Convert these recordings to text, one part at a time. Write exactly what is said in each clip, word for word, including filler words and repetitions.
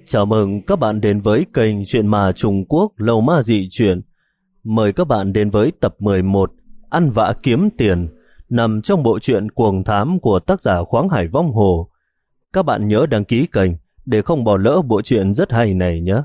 Chào mừng các bạn đến với kênh Chuyện Ma Trung Quốc Lầu Ma Dị Chuyện. Mời các bạn đến với tập mười một Ăn Vạ Kiếm Tiền, nằm trong bộ truyện Cuồng Thám của tác giả Khoáng Hải Vong Hồ. Các bạn nhớ đăng ký kênh để không bỏ lỡ bộ truyện rất hay này nhé.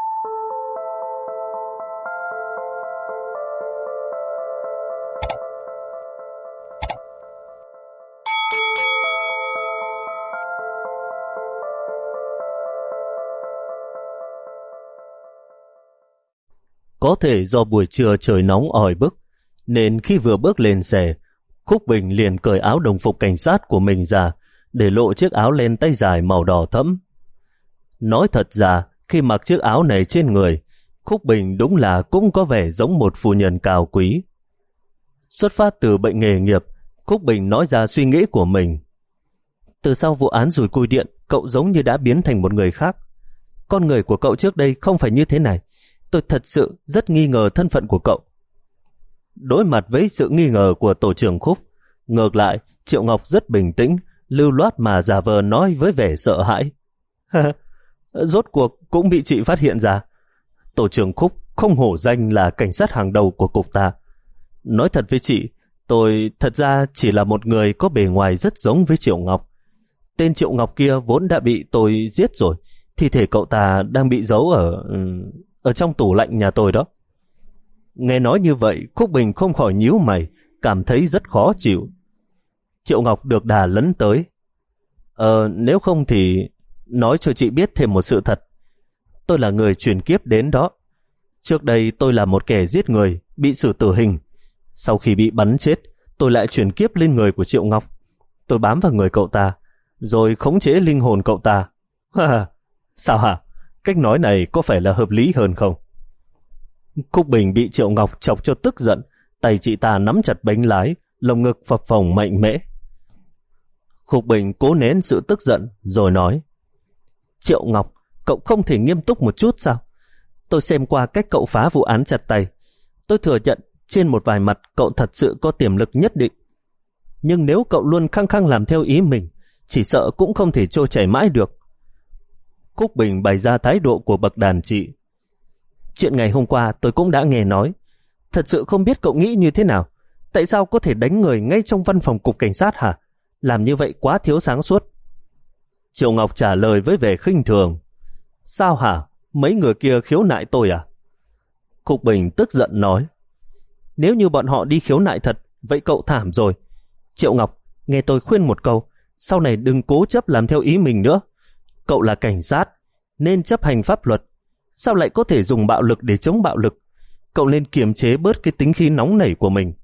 Có thể do buổi trưa trời nóng oi bức, nên khi vừa bước lên xe, Khúc Bình liền cởi áo đồng phục cảnh sát của mình ra, để lộ chiếc áo len tay dài màu đỏ thẫm. Nói thật ra, khi mặc chiếc áo này trên người, Khúc Bình đúng là cũng có vẻ giống một phu nhân cao quý. Xuất phát từ bệnh nghề nghiệp, Khúc Bình nói ra suy nghĩ của mình. Từ sau vụ án rùi cui điện, cậu giống như đã biến thành một người khác. Con người của cậu trước đây không phải như thế này. Tôi thật sự rất nghi ngờ thân phận của cậu. Đối mặt với sự nghi ngờ của tổ trưởng Khúc, ngược lại, Triệu Ngọc rất bình tĩnh, lưu loát mà giả vờ nói với vẻ sợ hãi. Rốt cuộc cũng bị chị phát hiện ra. Tổ trưởng Khúc không hổ danh là cảnh sát hàng đầu của cục ta. Nói thật với chị, tôi thật ra chỉ là một người có bề ngoài rất giống với Triệu Ngọc. Tên Triệu Ngọc kia vốn đã bị tôi giết rồi. Thi thể cậu ta đang bị giấu ở... ở trong tủ lạnh nhà tôi đó. Nghe nói như vậy, Khúc Bình không khỏi nhíu mày, cảm thấy rất khó chịu. Triệu Ngọc được đà lấn tới. Ờ, nếu không thì nói cho chị biết thêm một sự thật. Tôi là người chuyển kiếp đến đó. Trước đây tôi là một kẻ giết người, bị xử tử hình. Sau khi bị bắn chết, tôi lại chuyển kiếp lên người của Triệu Ngọc. Tôi bám vào người cậu ta, rồi khống chế linh hồn cậu ta. Sao hả? Cách nói này có phải là hợp lý hơn không? Khúc Bình bị Triệu Ngọc chọc cho tức giận, tay chị ta nắm chặt bánh lái, lồng ngực phập phồng mạnh mẽ. Khúc Bình cố nén sự tức giận rồi nói: Triệu Ngọc, cậu không thể nghiêm túc một chút sao? Tôi xem qua cách cậu phá vụ án chặt tay. Tôi thừa nhận trên một vài mặt cậu thật sự có tiềm lực nhất định. Nhưng nếu cậu luôn khăng khăng làm theo ý mình, chỉ sợ cũng không thể trôi chảy mãi được. Khúc Bình bày ra thái độ của bậc đàn chị. Chuyện ngày hôm qua tôi cũng đã nghe nói. Thật sự không biết cậu nghĩ như thế nào. Tại sao có thể đánh người ngay trong văn phòng cục cảnh sát hả? Làm như vậy quá thiếu sáng suốt. Triệu Ngọc trả lời với vẻ khinh thường. Sao hả? Mấy người kia khiếu nại tôi à? Khúc Bình tức giận nói. Nếu như bọn họ đi khiếu nại thật, vậy cậu thảm rồi. Triệu Ngọc, nghe tôi khuyên một câu, sau này đừng cố chấp làm theo ý mình nữa. Cậu là cảnh sát, nên chấp hành pháp luật. Sao lại có thể dùng bạo lực để chống bạo lực? Cậu nên kiềm chế bớt cái tính khí nóng nảy của mình.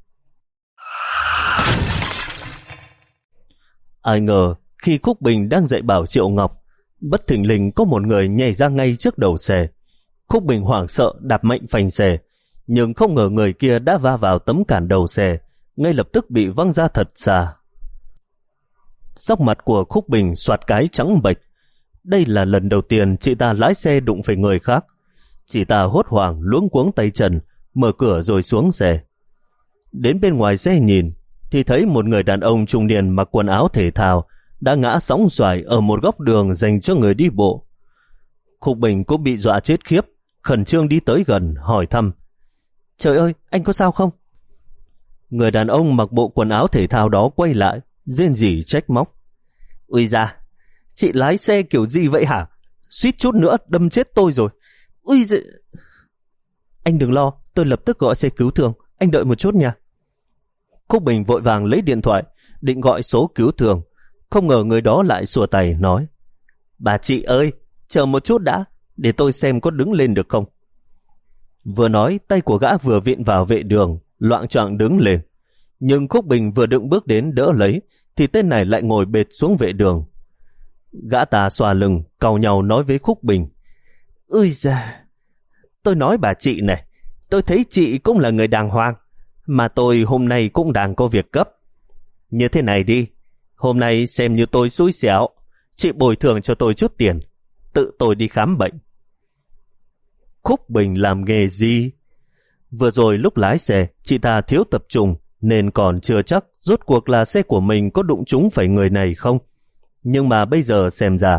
Ai ngờ, khi Khúc Bình đang dạy bảo Triệu Ngọc, bất thình lình có một người nhảy ra ngay trước đầu xe. Khúc Bình hoảng sợ đạp mạnh phanh xe, nhưng không ngờ người kia đã va vào tấm cản đầu xe, ngay lập tức bị văng ra thật xa. Sắc mặt của Khúc Bình soạt cái trắng bệch. Đây là lần đầu tiên chị ta lái xe đụng phải người khác. Chị ta hốt hoảng luống cuống tay chân, mở cửa rồi xuống xe. Đến bên ngoài xe nhìn, thì thấy một người đàn ông trung niên mặc quần áo thể thao đã ngã sóng xoài ở một góc đường dành cho người đi bộ. Khúc Bình cũng bị dọa chết khiếp, khẩn trương đi tới gần hỏi thăm. Trời ơi, anh có sao không? Người đàn ông mặc bộ quần áo thể thao đó quay lại, rên rỉ trách móc. Ui da, chị lái xe kiểu gì vậy hả? Suýt chút nữa đâm chết tôi rồi. Ui giời. Anh đừng lo, tôi lập tức gọi xe cứu thương. Anh đợi một chút nha. Khúc Bình vội vàng lấy điện thoại, định gọi số cứu thương. Không ngờ người đó lại xua tay nói. Bà chị ơi, chờ một chút đã, để tôi xem có đứng lên được không. Vừa nói, tay của gã vừa vịn vào vệ đường, loạng choạng đứng lên. Nhưng Khúc Bình vừa định bước đến đỡ lấy, thì tên này lại ngồi bệt xuống vệ đường. Gã ta xoa lưng, cau nhau nói với Khúc Bình. Ui da, tôi nói bà chị này, tôi thấy chị cũng là người đàng hoàng, mà tôi hôm nay cũng đang có việc gấp. Như thế này đi, hôm nay xem như tôi xui xẻo, chị bồi thường cho tôi chút tiền, tự tôi đi khám bệnh. Khúc Bình làm nghề gì? Vừa rồi lúc lái xe, chị ta thiếu tập trung, nên còn chưa chắc rốt cuộc là xe của mình có đụng trúng phải người này không. Nhưng mà bây giờ xem ra,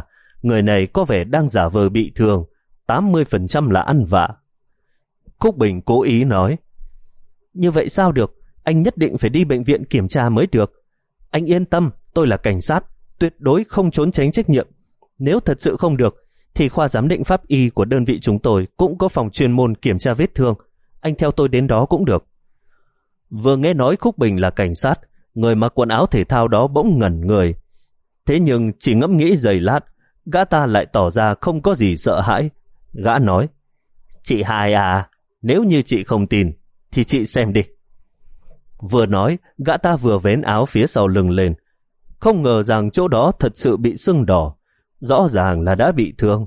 người này có vẻ đang giả vờ bị thương, tám mươi phần trăm là ăn vạ. Khúc Bình cố ý nói, như vậy sao được, anh nhất định phải đi bệnh viện kiểm tra mới được. Anh yên tâm, tôi là cảnh sát, tuyệt đối không trốn tránh trách nhiệm. Nếu thật sự không được, thì khoa giám định pháp y của đơn vị chúng tôi cũng có phòng chuyên môn kiểm tra vết thương. Anh theo tôi đến đó cũng được. Vừa nghe nói Khúc Bình là cảnh sát, người mặc quần áo thể thao đó bỗng ngẩn người. Thế nhưng chỉ ngẫm nghĩ giây lát, gã ta lại tỏ ra không có gì sợ hãi. Gã nói, chị Hai à, nếu như chị không tin, thì chị xem đi. Vừa nói, gã ta vừa vén áo phía sau lưng lên. Không ngờ rằng chỗ đó thật sự bị sưng đỏ, rõ ràng là đã bị thương.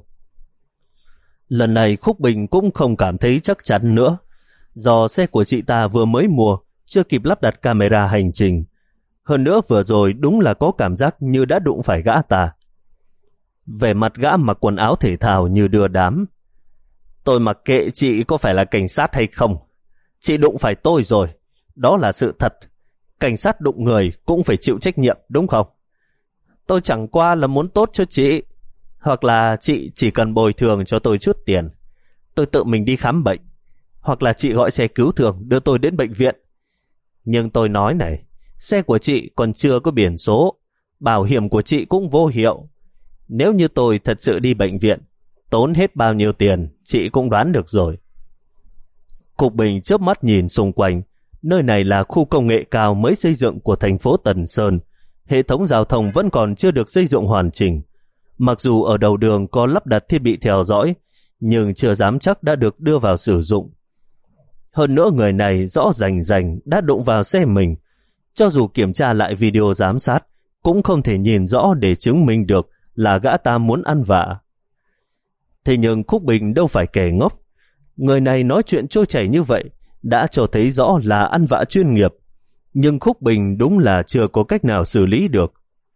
Lần này Khúc Bình cũng không cảm thấy chắc chắn nữa, do xe của chị ta vừa mới mua, chưa kịp lắp đặt camera hành trình. Hơn nữa vừa rồi đúng là có cảm giác như đã đụng phải gã ta. Vẻ mặt gã mặc quần áo thể thao như đưa đám. Tôi mặc kệ chị có phải là cảnh sát hay không. Chị đụng phải tôi rồi, đó là sự thật. Cảnh sát đụng người cũng phải chịu trách nhiệm, đúng không? Tôi chẳng qua là muốn tốt cho chị. Hoặc là chị chỉ cần bồi thường cho tôi chút tiền, tôi tự mình đi khám bệnh. Hoặc là chị gọi xe cứu thương đưa tôi đến bệnh viện. Nhưng tôi nói này, xe của chị còn chưa có biển số, bảo hiểm của chị cũng vô hiệu. Nếu như tôi thật sự đi bệnh viện, tốn hết bao nhiêu tiền, chị cũng đoán được rồi. Khúc Bình chớp mắt nhìn xung quanh. Nơi này là khu công nghệ cao mới xây dựng của thành phố Tần Sơn. Hệ thống giao thông vẫn còn chưa được xây dựng hoàn chỉnh. Mặc dù ở đầu đường có lắp đặt thiết bị theo dõi, nhưng chưa dám chắc đã được đưa vào sử dụng. Hơn nữa người này rõ rành rành đã đụng vào xe mình. Cho dù kiểm tra lại video giám sát, cũng không thể nhìn rõ để chứng minh được là gã ta muốn ăn vạ. Thế nhưng Khúc Bình đâu phải kẻ ngốc. Người này nói chuyện trôi chảy như vậy đã cho thấy rõ là ăn vạ chuyên nghiệp. Nhưng Khúc Bình đúng là chưa có cách nào xử lý được.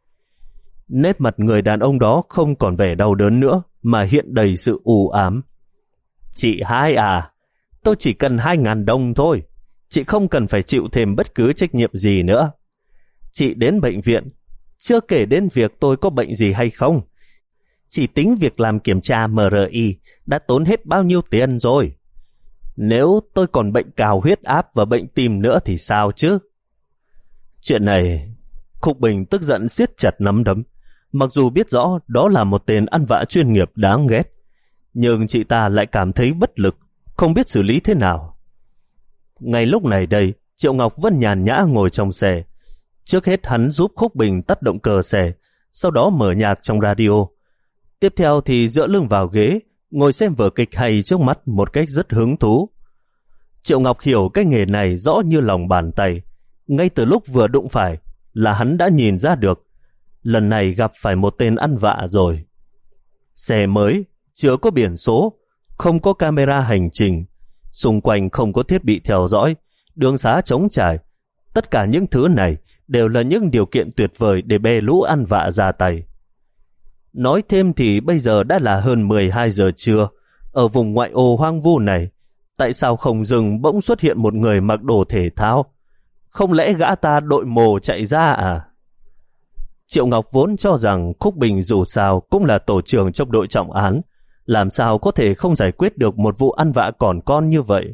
Nét mặt người đàn ông đó không còn vẻ đau đớn nữa, mà hiện đầy sự u ám. Chị Hai à, tôi chỉ cần hai ngàn đồng thôi. Chị không cần phải chịu thêm bất cứ trách nhiệm gì nữa. Chị đến bệnh viện, chưa kể đến việc tôi có bệnh gì hay không. Chỉ tính việc làm kiểm tra em rờ i đã tốn hết bao nhiêu tiền rồi. Nếu tôi còn bệnh cao huyết áp và bệnh tim nữa thì sao chứ? Chuyện này, Khúc Bình tức giận siết chặt nắm đấm. Mặc dù biết rõ đó là một tên ăn vạ chuyên nghiệp đáng ghét, nhưng chị ta lại cảm thấy bất lực, không biết xử lý thế nào. Ngay lúc này đây, Triệu Ngọc vẫn nhàn nhã ngồi trong xe. Trước hết hắn giúp Khúc Bình tắt động cơ xe, sau đó mở nhạc trong radio. Tiếp theo thì dựa lưng vào ghế, ngồi xem vở kịch hay trước mắt một cách rất hứng thú. Triệu Ngọc hiểu cái nghề này rõ như lòng bàn tay. Ngay từ lúc vừa đụng phải là hắn đã nhìn ra được lần này gặp phải một tên ăn vạ rồi. Xe mới, chưa có biển số, không có camera hành trình, xung quanh không có thiết bị theo dõi, đường xá trống trải. Tất cả những thứ này đều là những điều kiện tuyệt vời để bê lũ ăn vạ ra tay. Nói thêm thì bây giờ đã là hơn mười hai giờ trưa. Ở vùng ngoại ô hoang vu này, tại sao không dừng bỗng xuất hiện một người mặc đồ thể thao? Không lẽ gã ta đội mồ chạy ra à? Triệu Ngọc vốn cho rằng Khúc Bình dù sao cũng là tổ trưởng trong đội trọng án, làm sao có thể không giải quyết được một vụ ăn vạ còn con như vậy.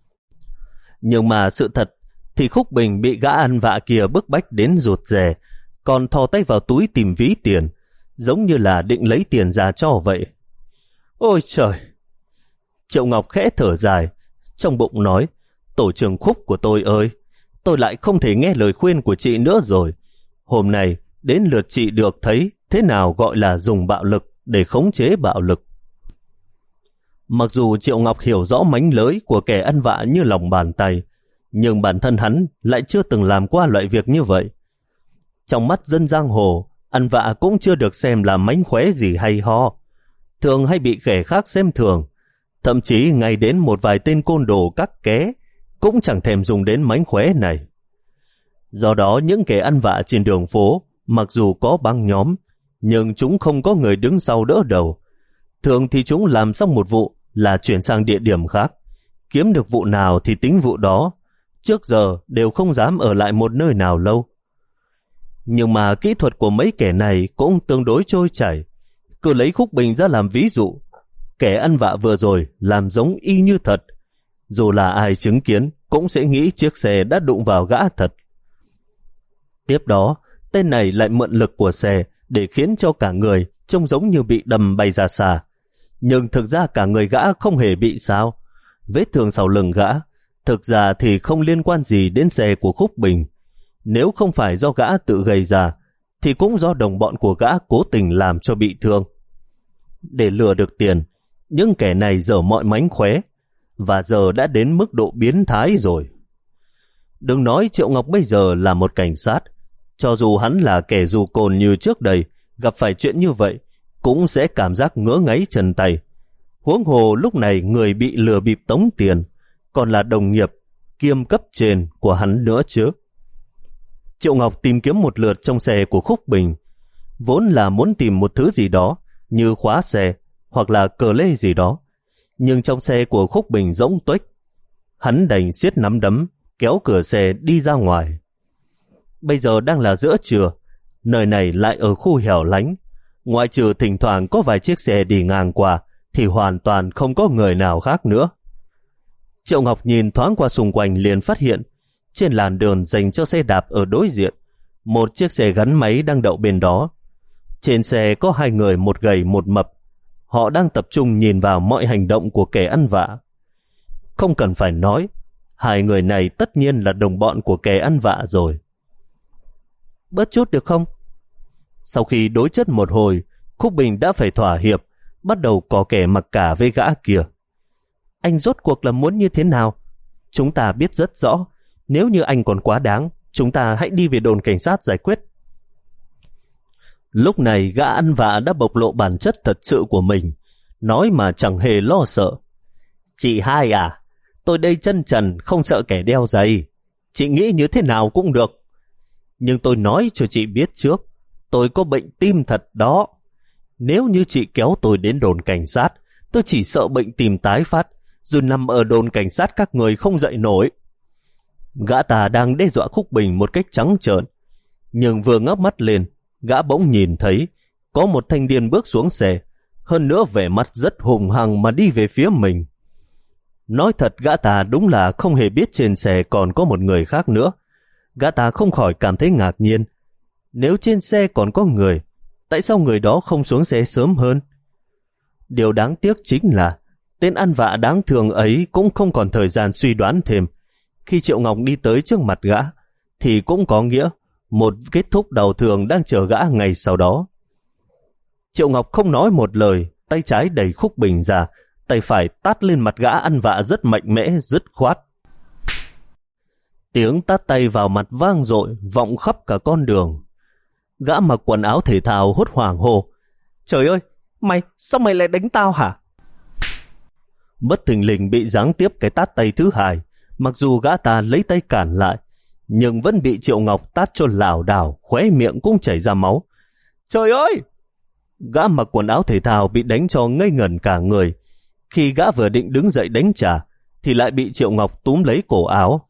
Nhưng mà sự thật thì Khúc Bình bị gã ăn vạ kia bức bách đến rụt rè, còn thò tay vào túi tìm ví tiền, giống như là định lấy tiền ra cho vậy. Ôi trời! Triệu Ngọc khẽ thở dài, trong bụng nói, tổ trưởng Khúc của tôi ơi, tôi lại không thể nghe lời khuyên của chị nữa rồi. Hôm nay đến lượt chị được thấy thế nào gọi là dùng bạo lực để khống chế bạo lực. Mặc dù Triệu Ngọc hiểu rõ mánh lới của kẻ ăn vạ như lòng bàn tay, nhưng bản thân hắn lại chưa từng làm qua loại việc như vậy. Trong mắt dân giang hồ, ăn vạ cũng chưa được xem là mánh khóe gì hay ho, thường hay bị kẻ khác xem thường. Thậm chí ngay đến một vài tên côn đồ cắt ké cũng chẳng thèm dùng đến mánh khóe này. Do đó những kẻ ăn vạ trên đường phố, mặc dù có băng nhóm, nhưng chúng không có người đứng sau đỡ đầu. Thường thì chúng làm xong một vụ là chuyển sang địa điểm khác, kiếm được vụ nào thì tính vụ đó, trước giờ đều không dám ở lại một nơi nào lâu. Nhưng mà kỹ thuật của mấy kẻ này cũng tương đối trôi chảy, cứ lấy Khúc Bình ra làm ví dụ. Kẻ ăn vạ vừa rồi làm giống y như thật. Dù là ai chứng kiến cũng sẽ nghĩ chiếc xe đã đụng vào gã thật. Tiếp đó, tên này lại mượn lực của xe để khiến cho cả người trông giống như bị đâm bay ra xa. Nhưng thực ra cả người gã không hề bị sao. Vết thương sau lưng gã thực ra thì không liên quan gì đến xe của Khúc Bình. Nếu không phải do gã tự gây ra, thì cũng do đồng bọn của gã cố tình làm cho bị thương. Để lừa được tiền, những kẻ này dở mọi mánh khóe, và giờ đã đến mức độ biến thái rồi. Đừng nói Triệu Ngọc bây giờ là một cảnh sát, cho dù hắn là kẻ dù cồn như trước đây, gặp phải chuyện như vậy, cũng sẽ cảm giác ngứa ngáy chân tay. Huống hồ lúc này người bị lừa bịp tống tiền, còn là đồng nghiệp, kiêm cấp trên của hắn nữa chứ. Triệu Ngọc tìm kiếm một lượt trong xe của Khúc Bình, vốn là muốn tìm một thứ gì đó, như khóa xe, hoặc là cờ lê gì đó. Nhưng trong xe của Khúc Bình rỗng tuếch. Hắn đành siết nắm đấm, kéo cửa xe đi ra ngoài. Bây giờ đang là giữa trưa, nơi này lại ở khu hẻo lánh. Ngoại trừ thỉnh thoảng có vài chiếc xe đi ngang qua, thì hoàn toàn không có người nào khác nữa. Triệu Ngọc nhìn thoáng qua xung quanh liền phát hiện, trên làn đường dành cho xe đạp ở đối diện, một chiếc xe gắn máy đang đậu bên đó. Trên xe có hai người, một gầy một mập. Họ đang tập trung nhìn vào mọi hành động của kẻ ăn vạ. Không cần phải nói, hai người này tất nhiên là đồng bọn của kẻ ăn vạ rồi. Bớt chút được không? Sau khi đối chất một hồi, Khúc Bình đã phải thỏa hiệp, bắt đầu có kẻ mặc cả với gã kia. Anh rốt cuộc là muốn như thế nào? Chúng ta biết rất rõ, nếu như anh còn quá đáng, chúng ta hãy đi về đồn cảnh sát giải quyết. Lúc này gã ăn vạ đã bộc lộ bản chất thật sự của mình, nói mà chẳng hề lo sợ. Chị hai à, tôi đây chân trần không sợ kẻ đeo giày. Chị nghĩ như thế nào cũng được. Nhưng tôi nói cho chị biết trước, tôi có bệnh tim thật đó. Nếu như chị kéo tôi đến đồn cảnh sát, tôi chỉ sợ bệnh tim tái phát, rồi nằm ở đồn cảnh sát các người không dậy nổi. Gã ta đang đe dọa Khúc Bình một cách trắng trợn, nhưng vừa ngước mắt lên, gã bỗng nhìn thấy có một thanh niên bước xuống xe, hơn nữa vẻ mặt rất hùng hăng mà đi về phía mình. Nói thật, gã ta đúng là không hề biết trên xe còn có một người khác nữa. Gã ta không khỏi cảm thấy ngạc nhiên. Nếu trên xe còn có người, tại sao người đó không xuống xe sớm hơn? Điều đáng tiếc chính là tên ăn vạ đáng thương ấy cũng không còn thời gian suy đoán thêm. Khi Triệu Ngọc đi tới trước mặt gã, thì cũng có nghĩa một kết thúc đau thương đang chờ gã ngày sau đó. Triệu Ngọc không nói một lời, tay trái đẩy Khúc Bình ra, tay phải tát lên mặt gã ăn vạ rất mạnh mẽ, dứt khoát. Tiếng tát tay vào mặt vang dội, vọng khắp cả con đường. Gã mặc quần áo thể thao hốt hoảng hô: Trời ơi, mày, sao mày lại đánh tao hả? Bất thình lình bị giáng tiếp cái tát tay thứ hai. Mặc dù gã ta lấy tay cản lại, nhưng vẫn bị Triệu Ngọc tát cho lảo đảo, khóe miệng cũng chảy ra máu. Trời ơi! Gã mặc quần áo thể thao bị đánh cho ngây ngẩn cả người. Khi gã vừa định đứng dậy đánh trả, thì lại bị Triệu Ngọc túm lấy cổ áo.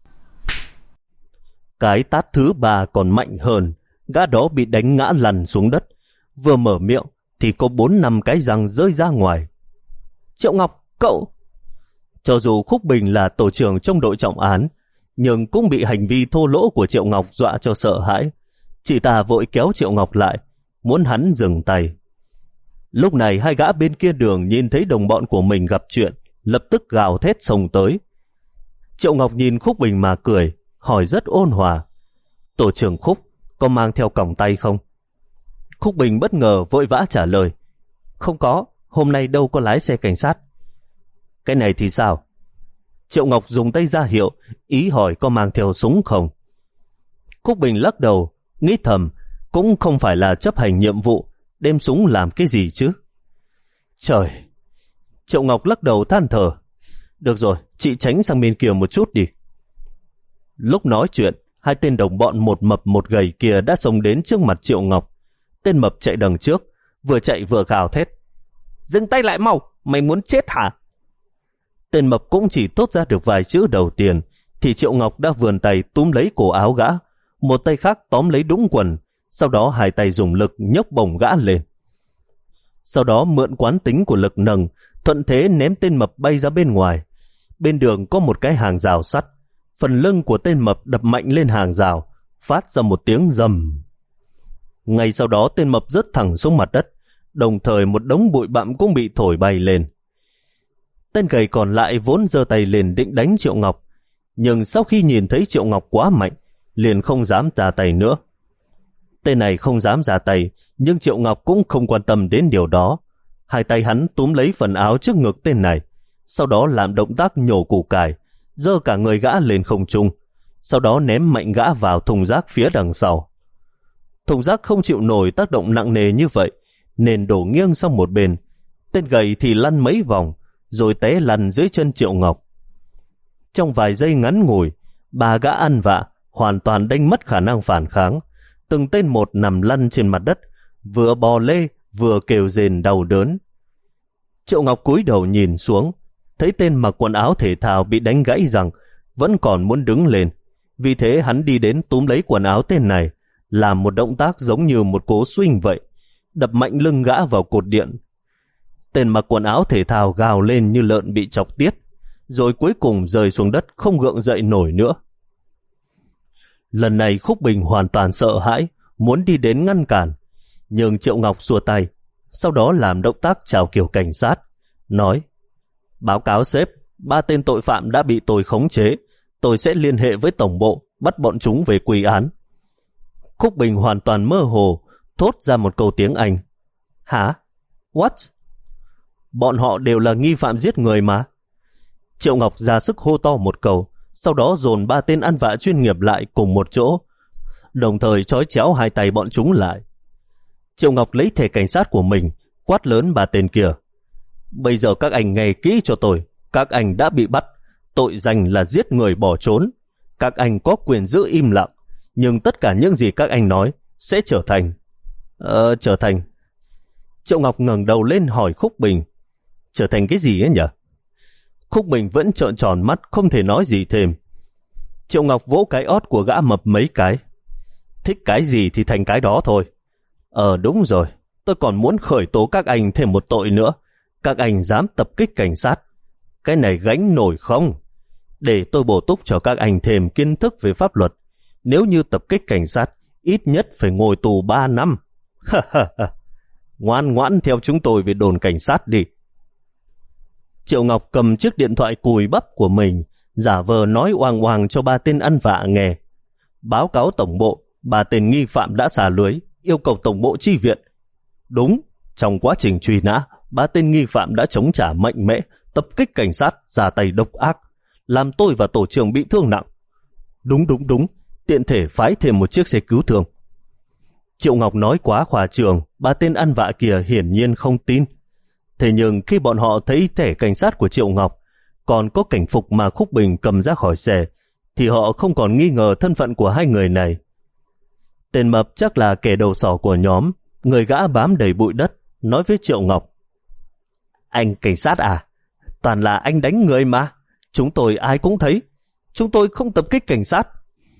Cái tát thứ ba còn mạnh hơn, gã đó bị đánh ngã lăn xuống đất. Vừa mở miệng thì có bốn năm cái răng rơi ra ngoài. Triệu Ngọc, cậu... Cho dù Khúc Bình là tổ trưởng trong đội trọng án, nhưng cũng bị hành vi thô lỗ của Triệu Ngọc dọa cho sợ hãi. Chị ta vội kéo Triệu Ngọc lại, muốn hắn dừng tay. Lúc này hai gã bên kia đường nhìn thấy đồng bọn của mình gặp chuyện, lập tức gào thét xông tới. Triệu Ngọc nhìn Khúc Bình mà cười, hỏi rất ôn hòa: Tổ trưởng Khúc, có mang theo còng tay không? Khúc Bình bất ngờ vội vã trả lời: Không có, hôm nay đâu có lái xe cảnh sát. Cái này thì sao? Triệu Ngọc dùng tay ra hiệu, ý hỏi có mang theo súng không. Khúc Bình lắc đầu, nghĩ thầm, cũng không phải là chấp hành nhiệm vụ, đem súng làm cái gì chứ. Trời! Triệu Ngọc lắc đầu than thở. Được rồi, chị tránh sang bên kia một chút đi. Lúc nói chuyện, hai tên đồng bọn một mập một gầy kia đã xông đến trước mặt Triệu Ngọc. Tên mập chạy đằng trước, vừa chạy vừa gào thét: Dừng tay lại mau, mày muốn chết hả? Tên mập cũng chỉ thốt ra được vài chữ đầu tiên, thì Triệu Ngọc đã vươn tay túm lấy cổ áo gã, một tay khác tóm lấy đũng quần, sau đó hai tay dùng lực nhấc bổng gã lên. sau đó mượn quán tính của lực nâng, thuận thế ném tên mập bay ra bên ngoài. Bên đường có một cái hàng rào sắt, phần lưng của tên mập đập mạnh lên hàng rào, phát ra một tiếng rầm. Ngay sau đó tên mập rớt thẳng xuống mặt đất, đồng thời một đống bụi bặm cũng bị thổi bay lên. Tên gầy còn lại vốn giơ tay lên định đánh Triệu Ngọc, nhưng sau khi nhìn thấy Triệu Ngọc quá mạnh, liền không dám ra tay nữa. Tên này không dám ra tay, nhưng Triệu Ngọc cũng không quan tâm đến điều đó. Hai tay hắn túm lấy phần áo trước ngực tên này, sau đó làm động tác nhổ củ cải, giơ cả người gã lên không trung, sau đó ném mạnh gã vào thùng rác phía đằng sau. Thùng rác không chịu nổi tác động nặng nề như vậy, nên đổ nghiêng sang một bên. Tên gầy thì lăn mấy vòng, rồi té lăn dưới chân Triệu Ngọc. Trong vài giây ngắn ngủi, ba gã ăn vạ hoàn toàn đánh mất khả năng phản kháng. Từng tên một nằm lăn trên mặt đất, vừa bò lê vừa kêu rền đau đớn. Triệu Ngọc cúi đầu nhìn xuống, thấy tên mặc quần áo thể thao bị đánh gãy răng vẫn còn muốn đứng lên. Vì thế hắn đi đến túm lấy quần áo tên này, làm một động tác giống như một cú swing vậy, đập mạnh lưng gã vào cột điện. Tên mặc quần áo thể thao gào lên như lợn bị chọc tiết, rồi cuối cùng rơi xuống đất không gượng dậy nổi nữa. Lần này Khúc Bình hoàn toàn sợ hãi, muốn đi đến ngăn cản, nhưng Triệu Ngọc xua tay, sau đó làm động tác chào kiểu cảnh sát, nói: báo cáo sếp, ba tên tội phạm đã bị tôi khống chế, tôi sẽ liên hệ với tổng bộ, bắt bọn chúng về quy án. Khúc Bình hoàn toàn mơ hồ, thốt ra một câu tiếng Anh. Hả? What? Bọn họ đều là nghi phạm giết người mà. Triệu Ngọc ra sức hô to một câu, sau đó dồn ba tên ăn vạ chuyên nghiệp lại cùng một chỗ, đồng thời trói chéo hai tay bọn chúng lại. Triệu Ngọc lấy thẻ cảnh sát của mình, quát lớn ba tên kia: bây giờ các anh nghe kỹ cho tôi, các anh đã bị bắt, tội danh là giết người bỏ trốn. Các anh có quyền giữ im lặng, nhưng tất cả những gì các anh nói sẽ trở thành... Ờ, trở thành... Triệu Ngọc ngẩng đầu lên hỏi Khúc Bình: trở thành cái gì ấy nhỉ? Khúc Bình vẫn trợn tròn mắt, không thể nói gì thêm. Triệu Ngọc vỗ cái ót của gã mập mấy cái. Thích cái gì thì thành cái đó thôi. Ờ đúng rồi, tôi còn muốn khởi tố các anh thêm một tội nữa. Các anh dám tập kích cảnh sát, cái này gánh nổi không? Để tôi bổ túc cho các anh thêm kiến thức về pháp luật. Nếu như tập kích cảnh sát, ít nhất phải ngồi tù ba năm. Ngoan ngoãn theo chúng tôi về đồn cảnh sát đi. Triệu Ngọc cầm chiếc điện thoại cùi bắp của mình, giả vờ nói oang oang cho ba tên ăn vạ nghe. Báo cáo tổng bộ, ba tên nghi phạm đã xả lưới, yêu cầu tổng bộ chi viện. Đúng, trong quá trình truy nã, ba tên nghi phạm đã chống trả mạnh mẽ, tập kích cảnh sát, ra tay độc ác, làm tôi và tổ trưởng bị thương nặng. Đúng đúng đúng, tiện thể phái thêm một chiếc xe cứu thương. Triệu Ngọc nói quá khoa trương, ba tên ăn vạ kia hiển nhiên không tin. Thế nhưng khi bọn họ thấy thẻ cảnh sát của Triệu Ngọc, còn có cảnh phục mà Khúc Bình cầm ra khỏi xe, thì họ không còn nghi ngờ thân phận của hai người này. Tên mập chắc là kẻ đầu sỏ của nhóm, người gã bám đầy bụi đất, nói với Triệu Ngọc: anh cảnh sát à? Toàn là anh đánh người mà. Chúng tôi ai cũng thấy. Chúng tôi không tập kích cảnh sát.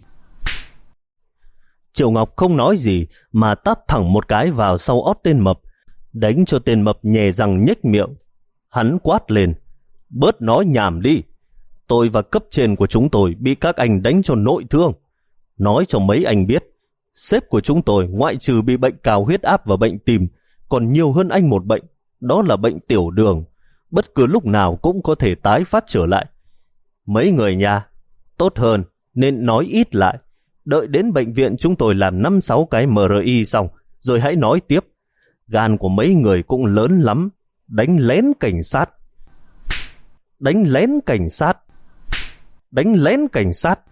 Triệu Ngọc không nói gì mà tát thẳng một cái vào sau ót tên mập, đánh cho tên mập nhè răng nhếch miệng. Hắn quát lên: bớt nói nhảm đi. Tôi và cấp trên của chúng tôi bị các anh đánh cho nội thương. Nói cho mấy anh biết, sếp của chúng tôi ngoại trừ bị bệnh cao huyết áp và bệnh tim, còn nhiều hơn anh một bệnh, đó là bệnh tiểu đường. Bất cứ lúc nào cũng có thể tái phát trở lại. Mấy người nhà, tốt hơn nên nói ít lại. Đợi đến bệnh viện chúng tôi làm năm sáu cái em rờ i xong, rồi hãy nói tiếp. Gan của mấy người cũng lớn lắm. Đánh lén cảnh sát. Đánh lén cảnh sát. Đánh lén cảnh sát.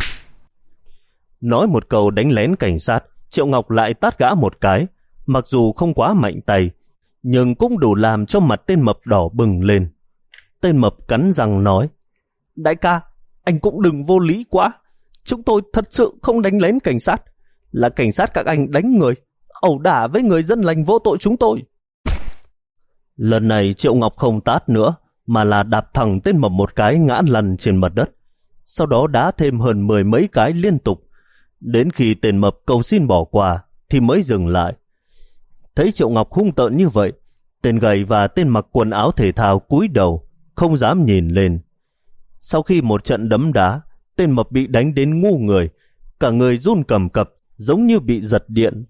Nói một câu đánh lén cảnh sát, Triệu Ngọc lại tát gã một cái. Mặc dù không quá mạnh tay, nhưng cũng đủ làm cho mặt tên mập đỏ bừng lên. Tên mập cắn răng nói: đại ca, anh cũng đừng vô lý quá. Chúng tôi thật sự không đánh lén cảnh sát. Là cảnh sát các anh đánh người, ẩu đả với người dân lành vô tội chúng tôi. Lần này Triệu Ngọc không tát nữa, mà là đạp thẳng tên mập một cái ngã lăn trên mặt đất. Sau đó đá thêm hơn mười mấy cái liên tục. Đến khi tên mập cầu xin bỏ qua thì mới dừng lại. Thấy Triệu Ngọc hung tợn như vậy, Tên gầy và tên mặc quần áo thể thao cúi đầu, không dám nhìn lên. Sau khi một trận đấm đá, tên mập bị đánh đến ngu người, cả người run cầm cập, giống như bị giật điện.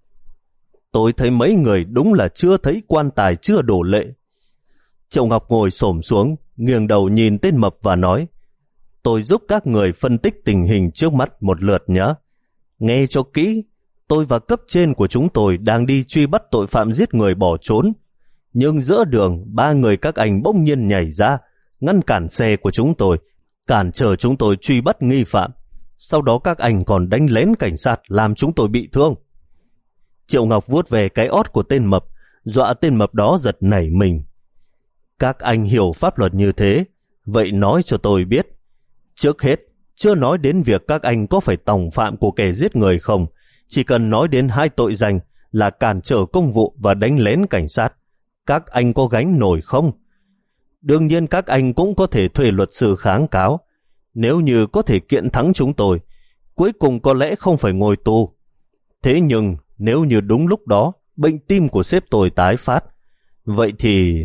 Tôi thấy mấy người đúng là chưa thấy quan tài chưa đổ lệ. Triệu Ngọc ngồi xổm xuống, nghiêng đầu nhìn tên mập và nói, tôi giúp các người phân tích tình hình trước mắt một lượt nhé. Nghe cho kỹ, tôi và cấp trên của chúng tôi đang đi truy bắt tội phạm giết người bỏ trốn. Nhưng giữa đường, ba người các anh bỗng nhiên nhảy ra, ngăn cản xe của chúng tôi, cản trở chúng tôi truy bắt nghi phạm. Sau đó các anh còn đánh lén cảnh sát làm chúng tôi bị thương. Triệu Ngọc vuốt về cái ót của tên mập, dọa tên mập đó giật nảy mình. Các anh hiểu pháp luật như thế, vậy nói cho tôi biết. Trước hết, chưa nói đến việc các anh có phải tòng phạm của kẻ giết người không, chỉ cần nói đến hai tội danh là cản trở công vụ và đánh lén cảnh sát. Các anh có gánh nổi không? Đương nhiên các anh cũng có thể thuê luật sư kháng cáo. Nếu như có thể kiện thắng chúng tôi, cuối cùng có lẽ không phải ngồi tù. Thế nhưng nếu như đúng lúc đó bệnh tim của sếp tôi tái phát, vậy thì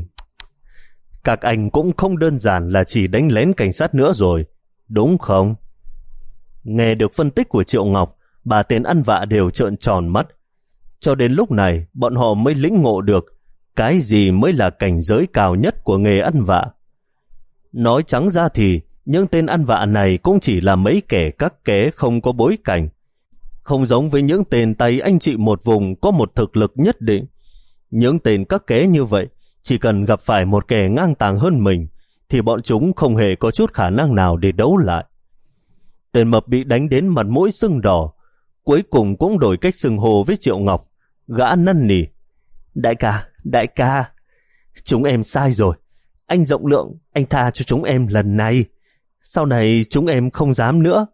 các anh cũng không đơn giản là chỉ đánh lén cảnh sát nữa rồi, đúng không? Nghe được phân tích của Triệu Ngọc, ba tên ăn vạ đều trợn tròn mắt. Cho đến lúc này, bọn họ mới lĩnh ngộ được cái gì mới là cảnh giới cao nhất của nghề ăn vạ. Nói trắng ra thì, những tên ăn vạ này cũng chỉ là mấy kẻ các ké không có bối cảnh. Không giống với những tên tay anh chị một vùng có một thực lực nhất định. Những tên các ké như vậy, chỉ cần gặp phải một kẻ ngang tàng hơn mình, thì bọn chúng không hề có chút khả năng nào để đấu lại. Tên mập bị đánh đến mặt mũi sưng đỏ, cuối cùng cũng đổi cách xưng hô với Triệu Ngọc. Gã năn nỉ, đại ca, đại ca, chúng em sai rồi. Anh rộng lượng, anh tha cho chúng em lần này. Sau này chúng em không dám nữa.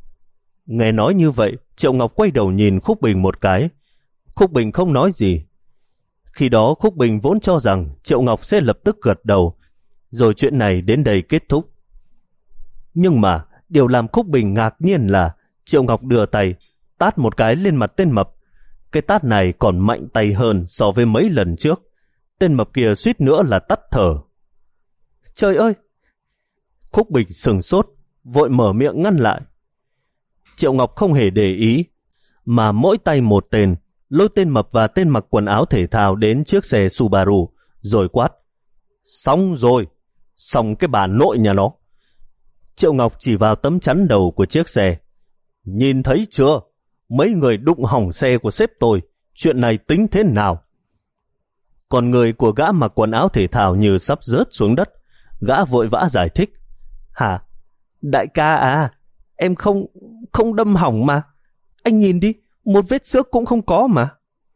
Nghe nói như vậy, Triệu Ngọc quay đầu nhìn Khúc Bình một cái. Khúc Bình không nói gì. Khi đó Khúc Bình vốn cho rằng Triệu Ngọc sẽ lập tức gật đầu, rồi chuyện này đến đây kết thúc. Nhưng mà điều làm Khúc Bình ngạc nhiên là Triệu Ngọc đưa tay tát một cái lên mặt tên mập. Cái tát này còn mạnh tay hơn so với mấy lần trước. Tên mập kia suýt nữa là tắt thở. Trời ơi! Khúc Bình sừng sốt, vội mở miệng ngăn lại. Triệu Ngọc không hề để ý, mà mỗi tay một tên, lôi tên mập và tên mặc quần áo thể thao đến chiếc xe Subaru, rồi quát. Xong rồi! Xong cái bà nội nhà nó! Triệu Ngọc chỉ vào tấm chắn đầu của chiếc xe. Nhìn thấy chưa? Mấy người đụng hỏng xe của sếp tôi, chuyện này tính thế nào? Còn người của gã mặc quần áo thể thao như sắp rớt xuống đất. Gã vội vã giải thích. Hả? Đại ca à, em không không đâm hỏng mà. Anh nhìn đi, một vết xước cũng không có mà.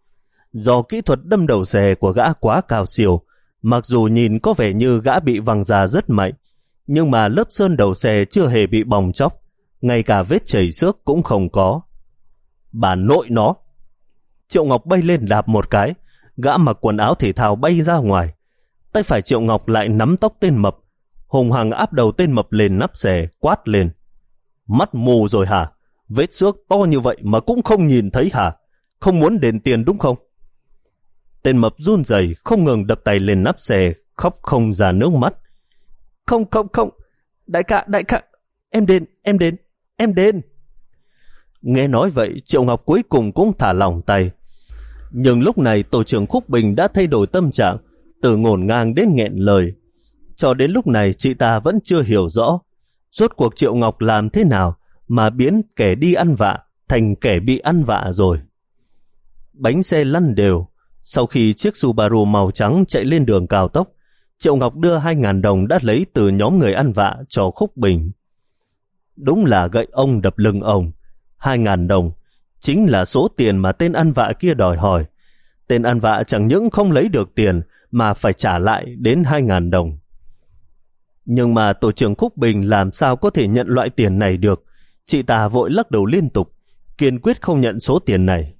Do kỹ thuật đâm đầu xe của gã quá cao siêu, mặc dù nhìn có vẻ như gã bị văng ra rất mạnh, nhưng mà lớp sơn đầu xe chưa hề bị bong chóc, ngay cả vết chảy xước cũng không có. Bà nội nó! Triệu Ngọc bay lên đạp một cái, gã mặc quần áo thể thao bay ra ngoài. Tay phải Triệu Ngọc lại nắm tóc tên mập, hùng hằng áp đầu tên mập lên nắp xe, quát lên. Mắt mù rồi hả? Vết xước to như vậy mà cũng không nhìn thấy hả? Không muốn đền tiền đúng không? Tên mập run rẩy không ngừng đập tay lên nắp xe, khóc không ra nước mắt. Không không không, đại ca, đại ca, em đền, em đền, em đền. Nghe nói vậy, Triệu Ngọc cuối cùng cũng thả lỏng tay. Nhưng lúc này tổ trưởng Khúc Bình đã thay đổi tâm trạng, từ ngổn ngang đến nghẹn lời. Cho đến lúc này chị ta vẫn chưa hiểu rõ rốt cuộc Triệu Ngọc làm thế nào mà biến kẻ đi ăn vạ thành kẻ bị ăn vạ rồi. Bánh xe lăn đều. Sau khi chiếc Subaru màu trắng chạy lên đường cao tốc, Triệu Ngọc đưa hai ngàn đồng đã lấy từ nhóm người ăn vạ cho Khúc Bình. Đúng là gậy ông đập lưng ông. Hai ngàn đồng chính là số tiền mà tên ăn vạ kia đòi hỏi. Tên ăn vạ chẳng những không lấy được tiền mà phải trả lại đến hai ngàn đồng. Nhưng mà tổ trưởng Khúc Bình làm sao có thể nhận loại tiền này được? Chị ta vội lắc đầu liên tục, kiên quyết không nhận số tiền này.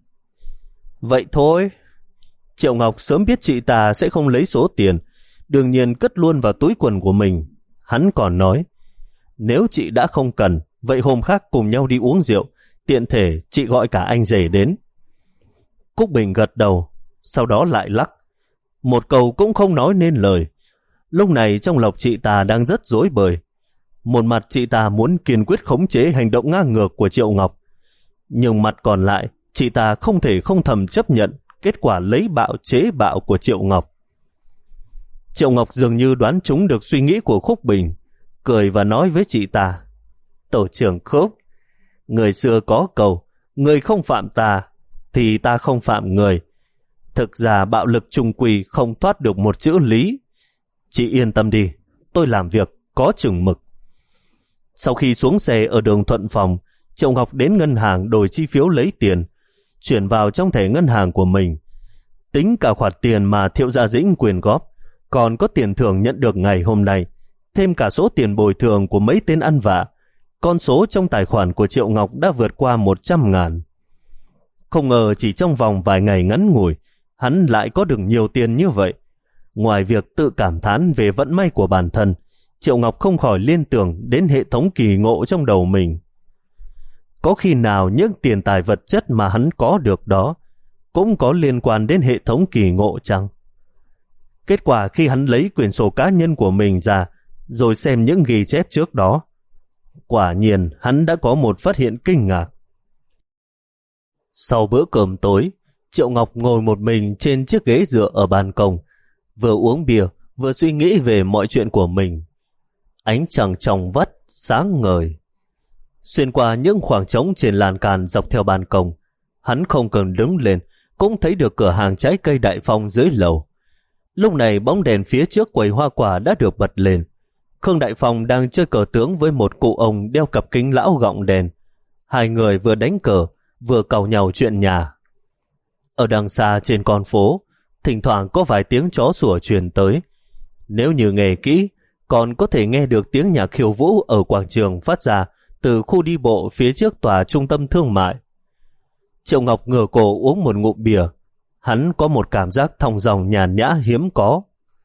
Vậy thôi. Triệu Ngọc sớm biết chị ta sẽ không lấy số tiền, đương nhiên cất luôn vào túi quần của mình. Hắn còn nói, nếu chị đã không cần, vậy hôm khác cùng nhau đi uống rượu, tiện thể chị gọi cả anh rể đến. Khúc Bình gật đầu, sau đó lại lắc. một câu cũng không nói nên lời. Lúc này trong lòng chị ta đang rất rối bời. Một mặt chị ta muốn kiên quyết khống chế hành động ngang ngược của Triệu Ngọc, nhưng mặt còn lại chị ta không thể không thầm chấp nhận kết quả lấy bạo chế bạo của Triệu Ngọc. Triệu Ngọc dường như đoán trúng được suy nghĩ của Khúc Bình, cười và nói với chị ta: Tổ trưởng Khúc, người xưa có câu, người không phạm ta thì ta không phạm người. Thực ra bạo lực trung quy không thoát được một chữ lý. Chị yên tâm đi, tôi làm việc có chừng mực. Sau khi xuống xe ở đường Thuận Phòng, Triệu Ngọc đến ngân hàng đổi chi phiếu lấy tiền, chuyển vào trong thẻ ngân hàng của mình. Tính cả khoản tiền mà Thiệu Gia Dĩnh quyên góp, còn có tiền thưởng nhận được ngày hôm nay, thêm cả số tiền bồi thường của mấy tên ăn vạ, con số trong tài khoản của Triệu Ngọc đã vượt qua một trăm ngàn. Không ngờ chỉ trong vòng vài ngày ngắn ngủi, hắn lại có được nhiều tiền như vậy. Ngoài việc tự cảm thán về vận may của bản thân, Triệu Ngọc không khỏi liên tưởng đến hệ thống kỳ ngộ trong đầu mình. Có khi nào những tiền tài vật chất mà hắn có được đó cũng có liên quan đến hệ thống kỳ ngộ chăng? Kết quả khi hắn lấy quyển sổ cá nhân của mình ra rồi xem những ghi chép trước đó, quả nhiên hắn đã có một phát hiện kinh ngạc. Sau bữa cơm tối, Triệu Ngọc ngồi một mình trên chiếc ghế dựa ở ban công, vừa uống bia vừa suy nghĩ về mọi chuyện của mình. Ánh trăng trong vắt sáng ngời xuyên qua những khoảng trống trên lan can dọc theo ban công. Hắn không cần đứng lên cũng thấy được cửa hàng trái cây Đại Phong dưới lầu. Lúc này bóng đèn phía trước quầy hoa quả đã được bật lên. Khương Đại Phong đang chơi cờ tướng với một cụ ông đeo cặp kính lão gọng đèn. Hai người vừa đánh cờ vừa càu nhau chuyện nhà. Ở đằng xa trên con phố, thỉnh thoảng có vài tiếng chó sủa truyền tới. Nếu như nghe kỹ, còn có thể nghe được tiếng nhạc khiêu vũ ở quảng trường phát ra từ khu đi bộ phía trước tòa trung tâm thương mại. Triệu Ngọc ngửa cổ uống một ngụm bia. Hắn có một cảm giác thong dong nhàn nhã hiếm có.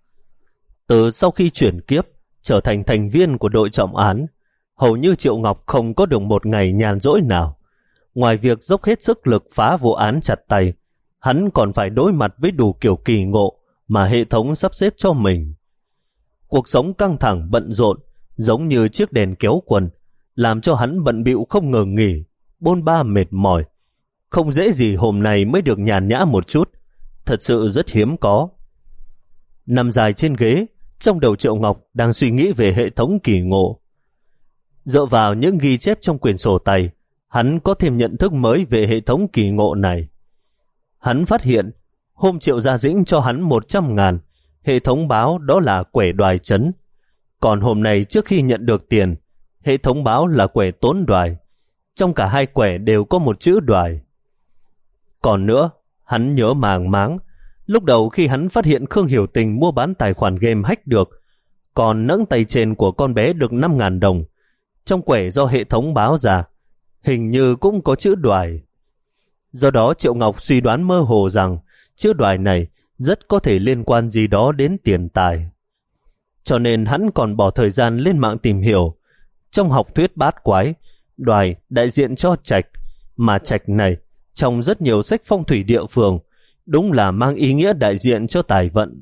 Từ sau khi chuyển kiếp trở thành thành viên của đội trọng án, hầu như Triệu Ngọc không có được một ngày nhàn rỗi nào. Ngoài việc dốc hết sức lực phá vụ án chặt tay, hắn còn phải đối mặt với đủ kiểu kỳ ngộ mà hệ thống sắp xếp cho mình. Cuộc sống căng thẳng bận rộn giống như chiếc đèn kéo quần, làm cho hắn bận bịu không ngừng nghỉ, bôn ba mệt mỏi. Không dễ gì hôm nay mới được nhàn nhã một chút, thật sự rất hiếm có. Nằm dài trên ghế, trong đầu Triệu Ngọc đang suy nghĩ về hệ thống kỳ ngộ. Dựa vào những ghi chép trong quyển sổ tay, hắn có thêm nhận thức mới về hệ thống kỳ ngộ này. Hắn phát hiện, hôm Triệu Gia Dĩnh cho hắn một trăm ngàn, hệ thống báo đó là quẻ đoài trấn. Còn hôm nay trước khi nhận được tiền, hệ thống báo là quẻ tốn đoài. Trong cả hai quẻ đều có một chữ đoài. Còn nữa, hắn nhớ màng máng, lúc đầu khi hắn phát hiện Khương Hiểu Tình mua bán tài khoản game hack được, còn nẫng tay trên của con bé được năm ngàn đồng. Trong quẻ do hệ thống báo ra, hình như cũng có chữ đoài. Do đó Triệu Ngọc suy đoán mơ hồ rằng chữ đoài này rất có thể liên quan gì đó đến tiền tài. Cho nên hắn còn bỏ thời gian lên mạng tìm hiểu. Trong học thuyết bát quái, đoài đại diện cho trạch, mà trạch này trong rất nhiều sách phong thủy địa phương đúng là mang ý nghĩa đại diện cho tài vận.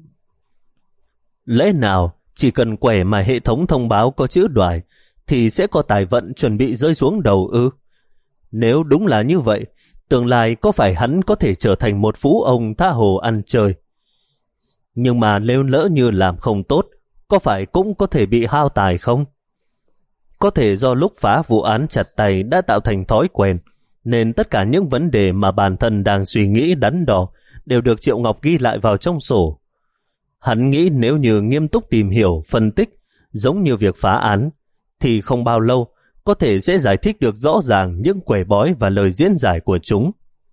Lẽ nào chỉ cần quẻ mà hệ thống thông báo có chữ đoài thì sẽ có tài vận chuẩn bị rơi xuống đầu ư? Nếu đúng là như vậy, tương lai có phải hắn có thể trở thành một phú ông tha hồ ăn chơi? Nhưng mà nếu lỡ như làm không tốt, có phải cũng có thể bị hao tài không? Có thể do lúc phá vụ án chặt tay đã tạo thành thói quen, nên tất cả những vấn đề mà bản thân đang suy nghĩ đắn đo đều được Triệu Ngọc ghi lại vào trong sổ. Hắn nghĩ nếu như nghiêm túc tìm hiểu, phân tích, giống như việc phá án, thì không bao lâu có thể sẽ giải thích được rõ ràng những quẻ bói và lời diễn giải của chúng.